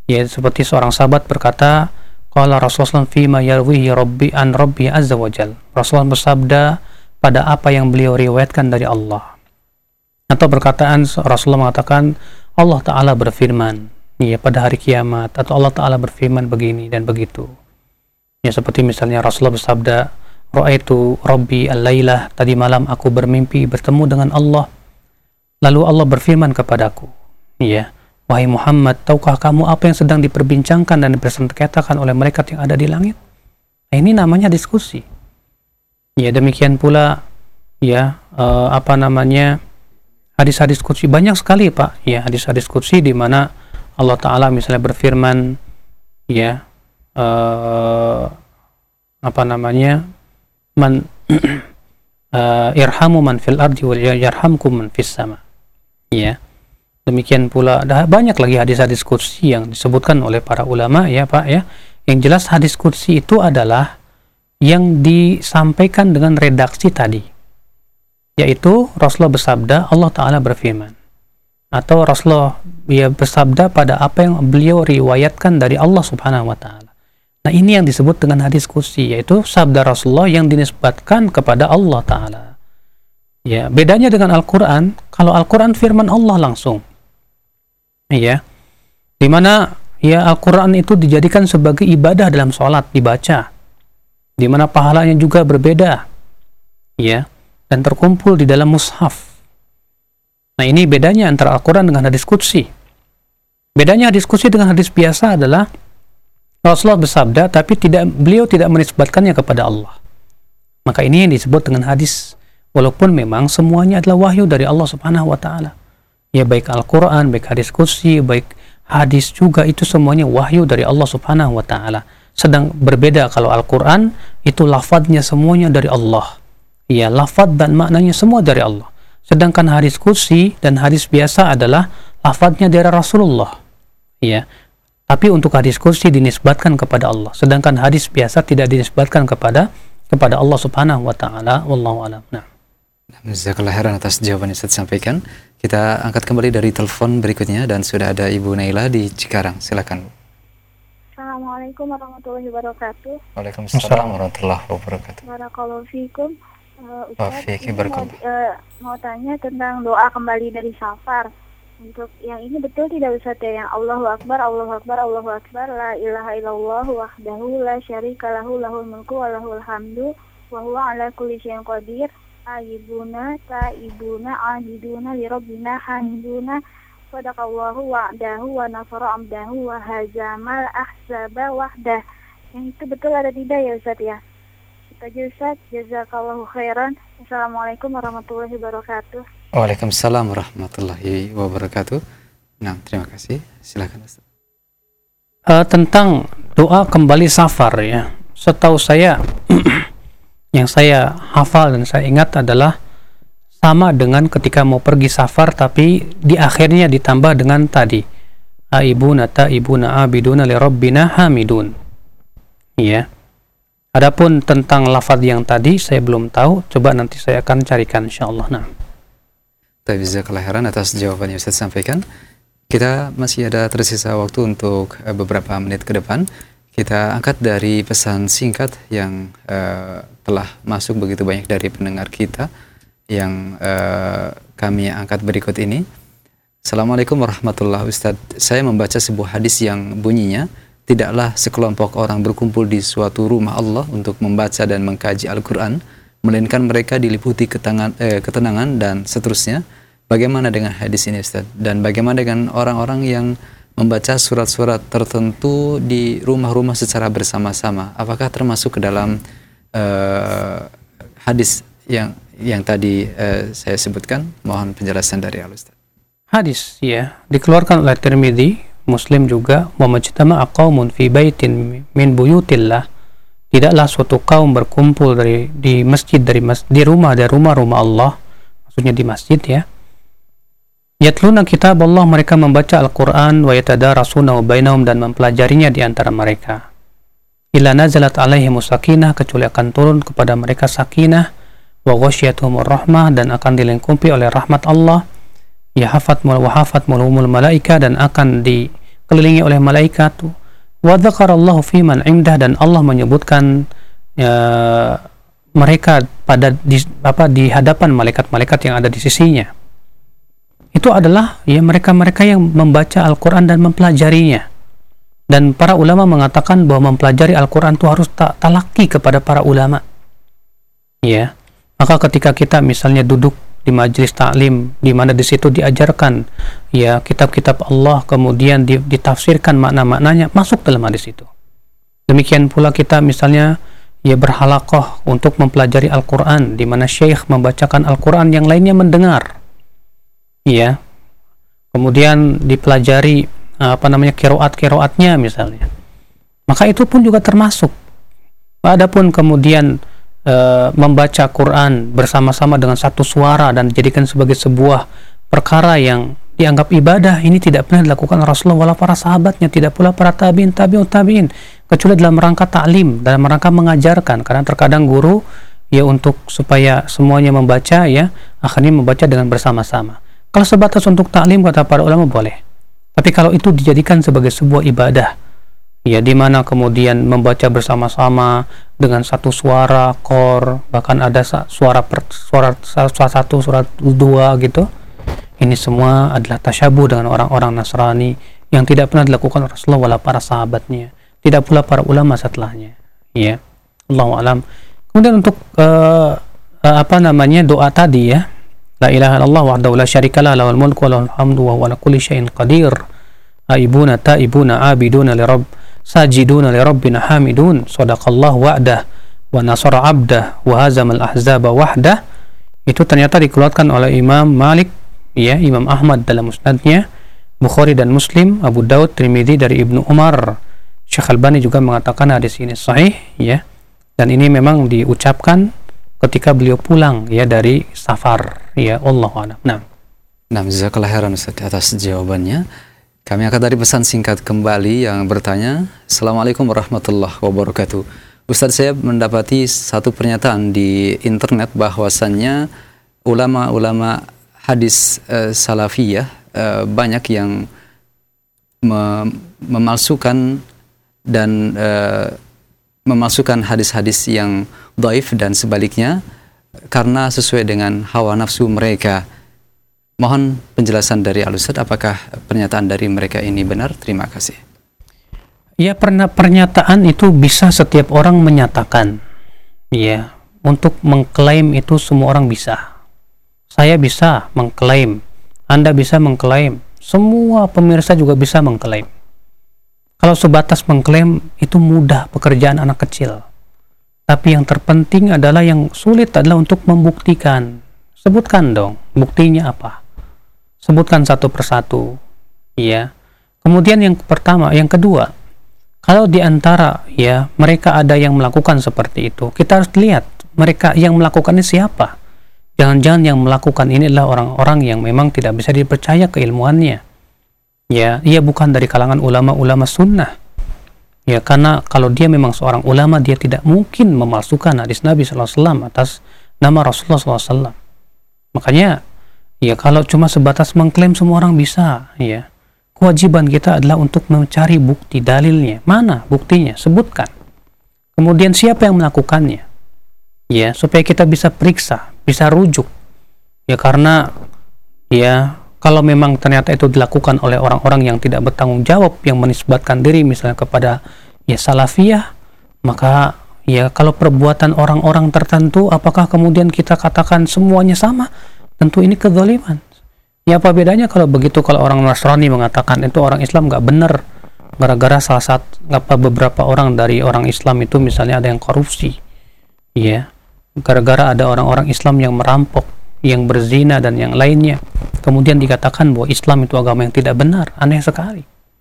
Ya, seperti seorang sahabat berkata, qala Rasulullah fima yarwihi rabbi an rabbi azza wajal. Rasulullah bersabda pada apa yang beliau riwayatkan dari Allah. Atau perkataan Rasulullah mengatakan Allah Ta'ala berfirman, ya, pada hari kiamat, atau Allah Ta'ala berfirman begini dan begitu. Ya, seperti misalnya Rasulullah bersabda, ra'aitu rabbi al-lailah, tadi malam aku bermimpi bertemu dengan Allah. Lalu Allah berfirman kepadaku, ya, wahai Muhammad, tahukah kamu apa yang sedang diperbincangkan dan dipersengketakan oleh malaikat yang ada di langit? Nah, ini namanya diskusi. Ya, demikian pula, ya, uh, apa namanya, hadis-hadis qudsi banyak sekali, Pak. Ya, hadis-hadis qudsi di mana Allah Ta'ala misalnya berfirman, ya, uh, apa namanya, man uh, irhamu man fil ardi wal yarhamkum man fis sama. Ya, demikian pula ada banyak lagi hadis-hadis qudsi yang disebutkan oleh para ulama, ya Pak, ya. Yang jelas hadis qudsi itu adalah yang disampaikan dengan redaksi tadi, yaitu Rasulullah bersabda, Allah Ta'ala berfirman, atau Rasulullah ya bersabda pada apa yang beliau riwayatkan dari Allah Subhanahu wa Ta'ala. Nah, ini yang disebut dengan hadis qudsi, yaitu sabda Rasulullah yang dinisbatkan kepada Allah Ta'ala. Ya, bedanya dengan Al-Quran, kalau Al-Quran firman Allah langsung, ya, dimana ya Al-Quran itu dijadikan sebagai ibadah dalam sholat, dibaca, dimana pahalanya juga berbeda, ya, dan terkumpul di dalam mushaf. Nah, ini bedanya antara Al-Quran dengan hadis qudsi. Bedanya hadis qudsi dengan hadis biasa adalah Rasulullah bersabda, tapi tidak beliau tidak menisbatkannya kepada Allah. Maka ini yang disebut dengan hadis, walaupun memang semuanya adalah wahyu dari Allah Subhanahu wa Ta'ala. Ya, baik Al-Quran, baik hadis qudsi, baik hadis juga, itu semuanya wahyu dari Allah Subhanahu wa Ta'ala. Sedang berbeda kalau Al-Quran itu lafadznya semuanya dari Allah, ya, lafadz dan maknanya semua dari Allah. Sedangkan hadis qudsi dan hadis biasa adalah lafadznya dari Rasulullah, ya. Tapi untuk hadis qudsi dinisbatkan kepada Allah, sedangkan hadis biasa tidak dinisbatkan kepada kepada Allah Subhanahu wa Ta'ala. Wallahu a'lam. Nah, jazakallahu khairan atas jawaban yang Ustaz sampaikan. Kita angkat kembali dari telepon berikutnya dan sudah ada Ibu Naila di Cikarang. Silakan. Assalamualaikum warahmatullahi wabarakatuh. Waalaikumsalam warahmatullahi wabarakatuh. Barakallahu fikum. Uh, Ustaz, mau, uh, mau tanya tentang doa kembali dari safar. Untuk yang ini betul tidak Ustaz ya, yang Allahu Akbar, Allahu Akbar, Allahu Akbar, la ilaha illallah wahdahu la syarika lahu, lahul mulku wa lahul hamdu wa huwa ala kulli syai'in qadir. Aibuna taibuna abiduna li rabbina hamiduna. Sadaqallahu wa'dahu wa nasara abdahu wa hazamal ahzaba wahdah. Yang itu betul ada tidak ya Ustaz ya? Kita aja Ustaz, jazakallahu khairan. Assalamualaikum warahmatullahi wabarakatuh. Waalaikumsalam warahmatullahi wabarakatuh. Nah, terima kasih. Silakan Ustaz. Uh, tentang doa kembali safar, ya, setahu saya yang saya hafal dan saya ingat adalah sama dengan ketika mau pergi safar, tapi di akhirnya ditambah dengan tadi, aibuna taibuna abiduna li rabbina hamidun. Ya. Adapun tentang lafaz yang tadi saya belum tahu, coba nanti saya akan carikan insyaallah. Nah. Jazakallahu khairan atas jawaban yang Ustaz sampaikan. Kita masih ada tersisa waktu untuk uh, beberapa menit ke depan. Kita angkat dari pesan singkat yang uh, telah masuk begitu banyak dari pendengar kita, yang uh, kami angkat berikut ini. Assalamualaikum warahmatullahi wabarakatuh. Saya membaca sebuah hadis yang bunyinya, tidaklah sekelompok orang berkumpul di suatu rumah Allah untuk membaca dan mengkaji Al-Quran, melainkan mereka diliputi ketenangan, eh, ketenangan dan seterusnya. Bagaimana dengan hadis ini Ustaz? Dan bagaimana dengan orang-orang yang membaca surat-surat tertentu di rumah-rumah secara bersama-sama? Apakah termasuk ke dalam uh, hadis yang yang tadi uh, saya sebutkan? Mohon penjelasan dari Al-Ustaz. Hadis, ya, dikeluarkan oleh Tirmidzi, Muslim juga, wa majtama'a qaumun fi baitin min buyutillah. Tidaklah suatu kaum berkumpul dari di masjid dari mas, di rumah dari rumah-rumah Allah, maksudnya di masjid, ya. Yatluna kitab Allah, mereka membaca Al-Quran, wa yatadarasuna bainahum, dan mempelajarinya di antara mereka. Illa nazalat alaihimus sakinah, kecuali akan turun kepada mereka sakinah, wa ghasyiyatuhumur rahmah, dan akan dilengkapi oleh rahmat Allah. Ya hafat wa hafat mulumul malaika, dan akan dikelilingi oleh malaikat. Wa dzakarallahu fi man indah, dan Allah menyebutkan ya, mereka pada di, apa di hadapan malaikat-malaikat yang ada di sisinya. Itu adalah ya mereka-mereka yang membaca Al-Qur'an dan mempelajarinya. Dan para ulama mengatakan bahwa mempelajari Al-Qur'an itu harus ta talaki kepada para ulama. Ya. Maka ketika kita misalnya duduk di majelis taklim di mana di situ diajarkan ya kitab-kitab Allah, kemudian ditafsirkan makna-maknanya, masuk dalam hadis itu. Demikian pula kita misalnya ya berhalaqah untuk mempelajari Al-Qur'an di mana syekh membacakan Al-Qur'an, yang lainnya mendengar. Ya. Kemudian dipelajari apa namanya qiraat-qiraatnya misalnya. Maka itu pun juga termasuk. Adapun kemudian Uh, membaca Quran bersama-sama dengan satu suara dan dijadikan sebagai sebuah perkara yang dianggap ibadah, ini tidak pernah dilakukan Rasulullah wala para sahabatnya, tidak pula para tabi'in, tabi'ut tabi'in, kecuali dalam rangka ta'lim, dalam rangka mengajarkan. Karena terkadang guru ya untuk supaya semuanya membaca ya akhirnya membaca dengan bersama-sama. Kalau sebatas untuk ta'lim kata para ulama boleh, tapi kalau itu dijadikan sebagai sebuah ibadah ya di mana kemudian membaca bersama-sama dengan satu suara kor, bahkan ada suara per, suara, suara satu, suara dua gitu, ini semua adalah tasyabuh dengan orang-orang Nasrani yang tidak pernah dilakukan Rasulullah wala para sahabatnya, tidak pula para ulama setelahnya. Ya, Allahu a'lam. Kemudian untuk uh, uh, apa namanya doa tadi ya, la ilaha illallah wahdahu la syarikalah lahul mulku wa lahul hamdu wa huwa ala kulli syai'in qadir. Aibuna taibuna abiduna li rabb sajiduna li rabbina hamidun, sadaqallahu wa'dah wa nasara abdah wa hazamal ahzaba wahdah. Itu ternyata dikeluarkan oleh Imam Malik ya, Imam Ahmad dalam musnadnya, Bukhari dan Muslim, Abu Daud, Tirmidzi dari Ibnu Umar. Syekh Albani juga mengatakan hadis ini sahih ya, dan ini memang diucapkan ketika beliau pulang ya dari safar ya. Allahu a'lam. Nah, nah jazakallahu khairan Ustaz atas jawabannya. Kami akan tadi pesan singkat kembali yang bertanya, Assalamualaikum warahmatullahi wabarakatuh. Ustaz, saya mendapati satu pernyataan di internet bahwasannya ulama-ulama hadis uh, salafiyah uh, banyak yang mem memalsukan dan uh, memalsukan hadis-hadis yang dhaif dan sebaliknya karena sesuai dengan hawa nafsu mereka. Mohon penjelasan dari Al-Ustaz, apakah pernyataan dari mereka ini benar? Terima kasih. Ya, pernah pernyataan itu bisa setiap orang menyatakan. Ya, untuk mengklaim itu semua orang bisa. Saya bisa mengklaim, Anda bisa mengklaim, semua pemirsa juga bisa mengklaim. Kalau sebatas mengklaim itu mudah, pekerjaan anak kecil. Tapi yang terpenting adalah, yang sulit adalah untuk membuktikan. Sebutkan dong, buktinya apa? Sebutkan satu persatu, ya. Kemudian yang pertama, yang kedua, kalau diantara ya mereka ada yang melakukan seperti itu, kita harus lihat mereka yang melakukannya siapa. Jangan-jangan yang melakukan ini adalah orang-orang yang memang tidak bisa dipercaya keilmuannya. Ya, ia bukan dari kalangan ulama-ulama sunnah. Ya, karena kalau dia memang seorang ulama, dia tidak mungkin memalsukan hadis Nabi shallallahu alaihi wasallam atas nama Rasulullah shallallahu alaihi wasallam. Makanya ya kalau cuma sebatas mengklaim semua orang bisa, ya. Kewajiban kita adalah untuk mencari bukti dalilnya. Mana buktinya? Sebutkan. Kemudian siapa yang melakukannya? Ya, supaya kita bisa periksa, bisa rujuk. Ya, karena ya kalau memang ternyata itu dilakukan oleh orang-orang yang tidak bertanggung jawab, yang menisbatkan diri misalnya kepada ya salafiyah, maka ya kalau perbuatan orang-orang tertentu, apakah kemudian kita katakan semuanya sama? Tentu ini kezaliman. Ya, apa bedanya kalau begitu, kalau orang Nasrani mengatakan itu orang Islam nggak benar gara-gara salah satu apa beberapa orang dari orang Islam itu misalnya ada yang korupsi, ya, gara-gara ada orang-orang Islam yang merampok, yang berzina dan yang lainnya, kemudian dikatakan bahwa Islam itu agama yang tidak benar. Aneh sekali.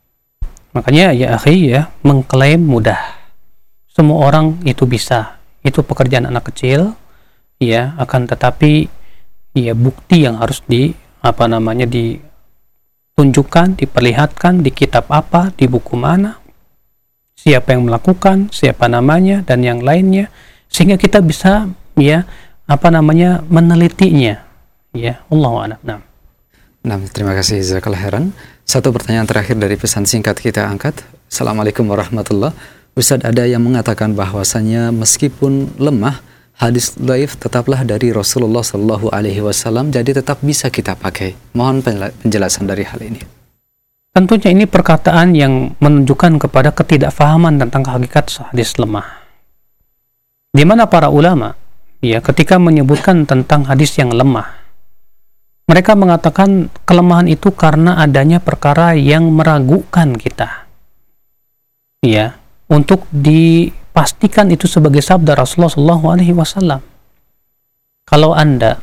Makanya ya akhi, ya, mengklaim mudah, semua orang itu bisa, itu pekerjaan anak kecil, ya. Akan tetapi ya bukti yang harus di apa namanya ditunjukkan, diperlihatkan di kitab apa, di buku mana, siapa yang melakukan, siapa namanya dan yang lainnya, sehingga kita bisa ya apa namanya menelitinya. Ya, Allahu a'lam. Nah. Nah, terima kasih jazakallah khairan. Satu pertanyaan terakhir dari pesan singkat kita angkat. Assalamualaikum warahmatullahi wabarakatuh. Ustaz, ada yang mengatakan bahwasannya meskipun lemah, hadis dhaif tetaplah dari Rasulullah Shallallahu Alaihi Wasallam, jadi tetap bisa kita pakai. Mohon penjelasan dari hal ini. Tentunya ini perkataan yang menunjukkan kepada ketidakfahaman tentang hakikat hadis lemah. Di mana para ulama, ya, ketika menyebutkan tentang hadis yang lemah, mereka mengatakan kelemahan itu karena adanya perkara yang meragukan kita. Ya, untuk dipastikan itu sebagai sabda Rasulullah shallallahu alaihi wasallam. Kalau Anda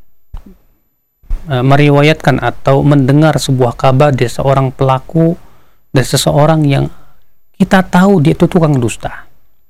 uh, meriwayatkan atau mendengar sebuah kabar dari seorang pelaku, dari seseorang yang kita tahu dia itu tukang dusta,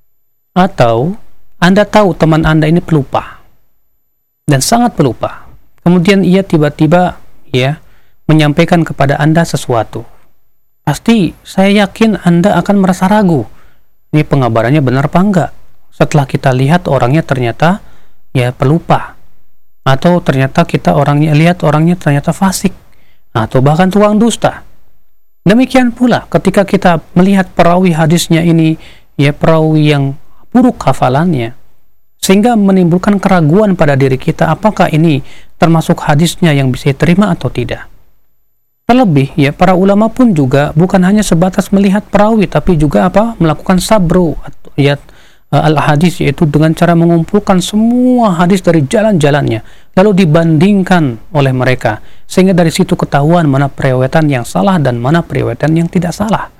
atau Anda tahu teman Anda ini pelupa dan sangat pelupa, kemudian ia tiba-tiba ya menyampaikan kepada Anda sesuatu, pasti saya yakin Anda akan merasa ragu, ini pengabarannya benar apa enggak. Setelah kita lihat orangnya ternyata ya pelupa, atau ternyata kita orangnya lihat orangnya ternyata fasik, atau bahkan tukang dusta. Demikian pula ketika kita melihat perawi hadisnya ini ya perawi yang buruk hafalannya, sehingga menimbulkan keraguan pada diri kita apakah ini termasuk hadisnya yang bisa diterima atau tidak. Terlebih ya para ulama pun juga bukan hanya sebatas melihat perawi, tapi juga apa melakukan sabru atau ya al-hadis, yaitu dengan cara mengumpulkan semua hadis dari jalan-jalannya lalu dibandingkan oleh mereka, sehingga dari situ ketahuan mana periwayatan yang salah dan mana periwayatan yang tidak salah.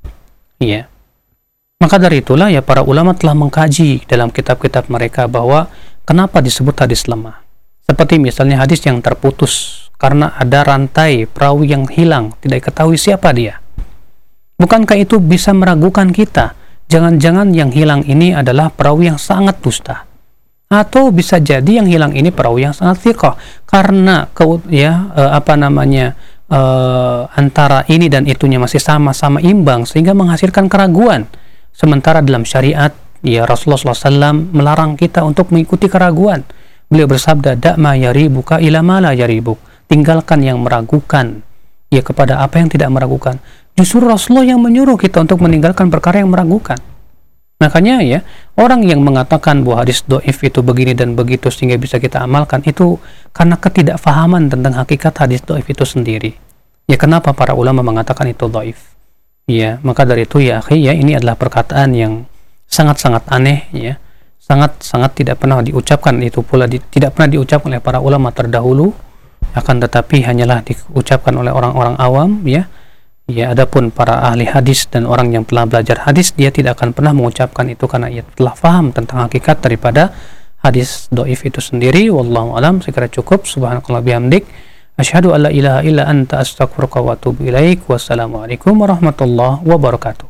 Iya. Maka dari itulah ya para ulama telah mengkaji dalam kitab-kitab mereka bahwa kenapa disebut hadis lemah. Seperti misalnya hadis yang terputus karena ada rantai perawi yang hilang, tidak diketahui siapa dia. Bukankah itu bisa meragukan kita? Jangan-jangan yang hilang ini adalah perawi yang sangat dusta, atau bisa jadi yang hilang ini perawi yang sangat thiqah, karena ke, ya eh, apa namanya eh, antara ini dan itunya masih sama-sama imbang sehingga menghasilkan keraguan. Sementara dalam syariat ya Rasulullah shallallahu alaihi wasallam melarang kita untuk mengikuti keraguan. Beliau bersabda, "Da'ma yaribuka ila ma la yaribuk." Tinggalkan yang meragukan ya kepada apa yang tidak meragukan. Justru Rasulullah yang menyuruh kita untuk meninggalkan perkara yang meragukan. Makanya ya, orang yang mengatakan bahwa hadis dhaif itu begini dan begitu sehingga bisa kita amalkan, itu karena ketidakfahaman tentang hakikat hadis dhaif itu sendiri. Ya kenapa para ulama mengatakan itu dhaif? Ya, maka dari itu ya akhi, ya ini adalah perkataan yang sangat-sangat aneh ya. Sangat-sangat tidak pernah diucapkan, itu pula di, tidak pernah diucapkan oleh para ulama terdahulu, akan tetapi hanyalah diucapkan oleh orang-orang awam ya. Ya, adapun para ahli hadis dan orang yang telah belajar hadis, dia tidak akan pernah mengucapkan itu karena ia telah faham tentang hakikat daripada hadis dhaif itu sendiri. Wallahu alam. Sekira cukup. Subhanakallah bihamdik, asyhadu alla ilaha illa anta astaghfiruka wa atubu ilaik. Wassalamualaikum warahmatullahi wabarakatuh.